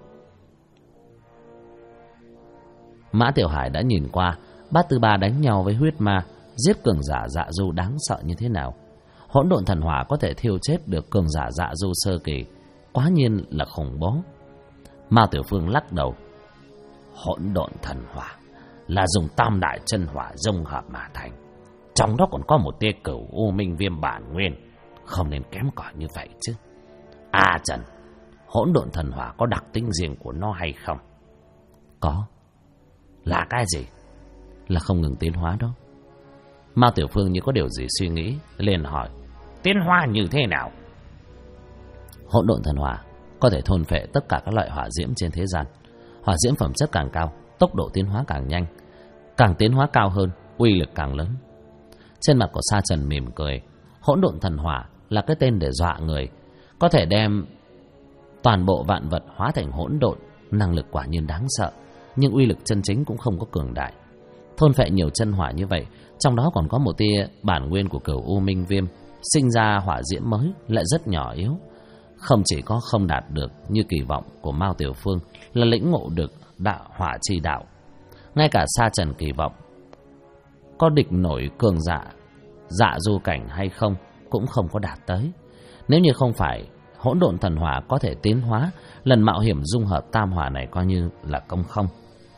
Mã Tiểu Hải đã nhìn qua Bát Tư Ba đánh nhau với huyết ma, giết cường giả dạ du đáng sợ như thế nào. Hỗn độn thần hỏa có thể thiêu chết được cường giả dạ du sơ kỳ, quá nhiên là khủng bố. Mao Tiểu Phương lắc đầu. Hỗn độn thần hỏa là dùng tam đại chân hỏa dung hợp mà thành, trong đó còn có một tia cửu u minh viêm bản nguyên, không nên kém cỏi như vậy chứ. À Trần, hỗn độn thần hỏa có đặc tính riêng của nó hay không? Có. Là cái gì? Là không ngừng tiến hóa đó. Mao Tiểu Phương như có điều gì suy nghĩ, liền hỏi: tiến hóa như thế nào? Hỗn độn thần hỏa có thể thôn phệ tất cả các loại hỏa diễm trên thế gian. Hỏa diễm phẩm chất càng cao, tốc độ tiến hóa càng nhanh. Càng tiến hóa cao hơn, uy lực càng lớn. Trên mặt của Sa Trần mỉm cười. Hỗn độn thần hỏa là cái tên để dọa người, có thể đem toàn bộ vạn vật hóa thành hỗn độn. Năng lực quả nhiên đáng sợ, nhưng uy lực chân chính cũng không có cường đại. Thôn phệ nhiều chân hỏa như vậy, trong đó còn có một tia bản nguyên của Cửu U Minh Viêm, sinh ra hỏa diễm mới lại rất nhỏ yếu. Không chỉ có không đạt được như kỳ vọng của Mao Tiểu Phương là lĩnh ngộ được đạo hỏa chi đạo, ngay cả Sa Trần kỳ vọng có địch nổi cường dạ du cảnh hay không cũng không có đạt tới. Nếu như không phải hỗn độn thần hỏa có thể tiến hóa, lần mạo hiểm dung hợp tam hỏa này coi như là công không.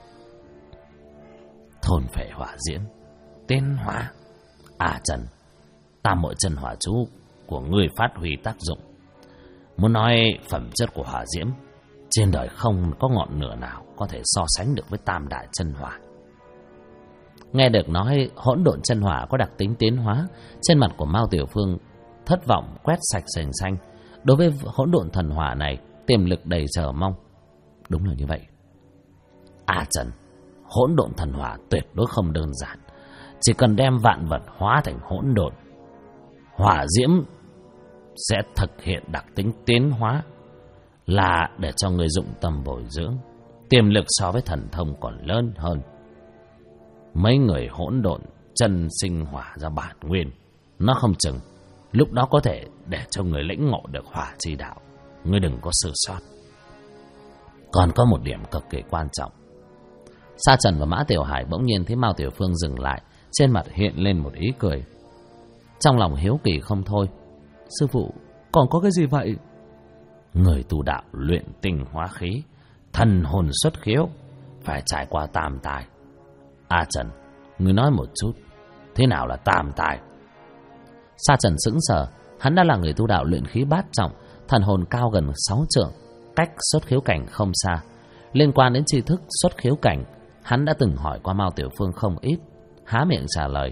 Thôn phệ hỏa diễm, tiến hóa. À Trần, tam muội chân hỏa chú của ngươi phát huy tác dụng. Muốn nói phẩm chất của hỏa diễm, trên đời không có ngọn lửa nào có thể so sánh được với tam đại chân hỏa. Nghe được nói hỗn độn chân hỏa có đặc tính tiến hóa, trên mặt của Mao Tiểu Phương thất vọng quét sạch sành xanh. Đối với hỗn độn thần hỏa này, tiềm lực đầy chờ mong. Đúng là như vậy. À Trần, hỗn độn thần hỏa tuyệt đối không đơn giản. Chỉ cần đem vạn vật hóa thành hỗn độn, hỏa diễm sẽ thực hiện đặc tính tiến hóa, là để cho người dụng tâm bồi dưỡng. Tiềm lực so với thần thông còn lớn hơn. Mấy người hỗn độn chân sinh hỏa ra bản nguyên, nó không chừng lúc đó có thể để cho người lĩnh ngộ được hỏa chi đạo. Ngươi đừng có sơ sót. Còn có một điểm cực kỳ quan trọng. Sa Trần và Mã Tiểu Hải bỗng nhiên thấy Mao Tiểu Phương dừng lại, trên mặt hiện lên một ý cười. Trong lòng hiếu kỳ không thôi. Sư phụ, còn có cái gì vậy? Người tu đạo luyện tinh hóa khí, thần hồn xuất khiếu, phải trải qua tam tài. A Trần, ngươi nói một chút, thế nào là tam tài? Sa Trần sững sờ. Hắn đã là người tu đạo luyện khí bát trọng, thần hồn cao gần 6 trượng, cách xuất khiếu cảnh không xa. Liên quan đến tri thức xuất khiếu cảnh, hắn đã từng hỏi qua Mao Tiểu Phương không ít. Há miệng trả lời: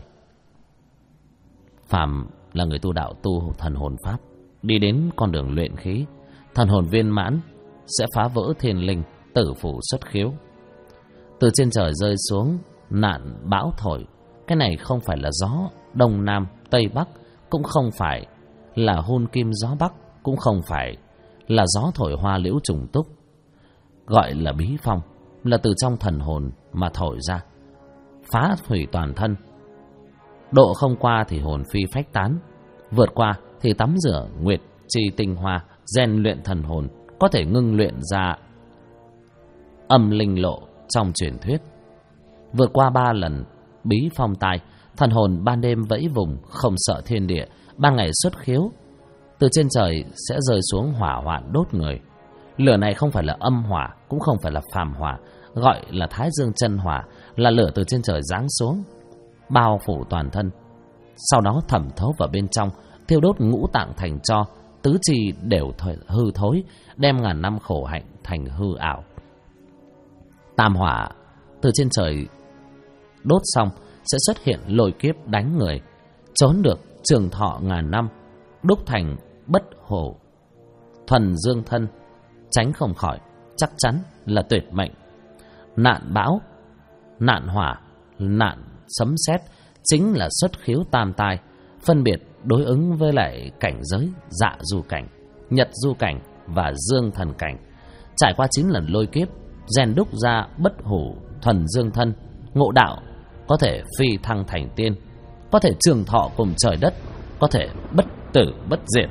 phàm là người tu đạo tu thần hồn pháp, đi đến con đường luyện khí, thần hồn viên mãn sẽ phá vỡ thiên linh, tử phủ xuất khiếu. Từ trên trời rơi xuống nạn bão thổi, cái này không phải là gió đông nam tây bắc, cũng không phải là hôn kim gió bắc, cũng không phải là gió thổi hoa liễu trùng túc. Gọi là bí phong, là từ trong thần hồn mà thổi ra, phá hủy toàn thân. Độ không qua thì hồn phi phách tán, vượt qua thì tắm rửa nguyệt chi tinh hoa, rèn luyện thần hồn, có thể ngưng luyện ra âm linh lộ trong truyền thuyết. Vượt qua 3 lần bí phong tai, thần hồn ban đêm vẫy vùng, không sợ thiên địa, ban ngày xuất khiếu. Từ trên trời sẽ rơi xuống hỏa hoạn đốt người. Lửa này không phải là âm hỏa, cũng không phải là phàm hỏa, gọi là Thái Dương chân hỏa, là lửa từ trên trời giáng xuống, bao phủ toàn thân, sau đó thẩm thấu vào bên trong, thiêu đốt ngũ tạng thành tro, tứ chi đều hư thối, đem ngàn năm khổ hạnh thành hư ảo. Tam hỏa từ trên trời đốt xong sẽ xuất hiện lôi kiếp đánh người, trốn được trường thọ ngàn năm, đúc thành bất hổ thuần dương thân, tránh không khỏi, chắc chắn là tuyệt mệnh. Nạn bão, nạn hỏa, nạn sấm sét chính là xuất khiếu tam tai, phân biệt đối ứng với lại cảnh giới dạ du cảnh, nhật du cảnh và dương thần cảnh. Trải qua 9 lần lôi kiếp, rèn đúc ra bất hủ thuần dương thân, ngộ đạo, có thể phi thăng thành tiên, có thể trường thọ cùng trời đất, có thể bất tử bất diệt.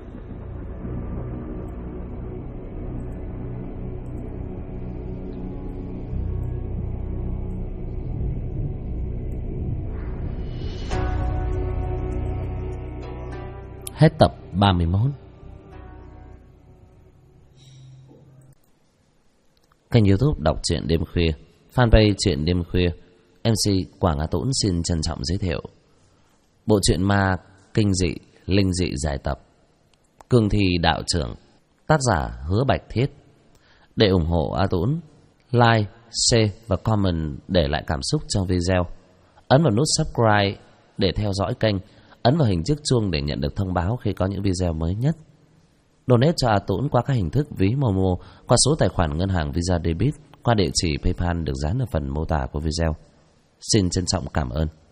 Hết tập 31. Kênh YouTube đọc truyện đêm khuya, fanpage truyện đêm khuya, MC Quảng Á Tũng xin trân trọng giới thiệu bộ truyện ma kinh dị, linh dị giải tập, cương thi đạo trưởng Tác giả Hứa Bạch Thiết. Để ủng hộ A Tũng, like, share và comment để lại cảm xúc trong video. Ấn vào nút subscribe để theo dõi kênh. Ấn vào hình chiếc chuông để nhận được thông báo khi có những video mới nhất. Donate cho A Tũng qua các hình thức ví Momo, qua số tài khoản ngân hàng Visa Debit, qua địa chỉ PayPal được dán ở phần mô tả của video. Xin trân trọng cảm ơn.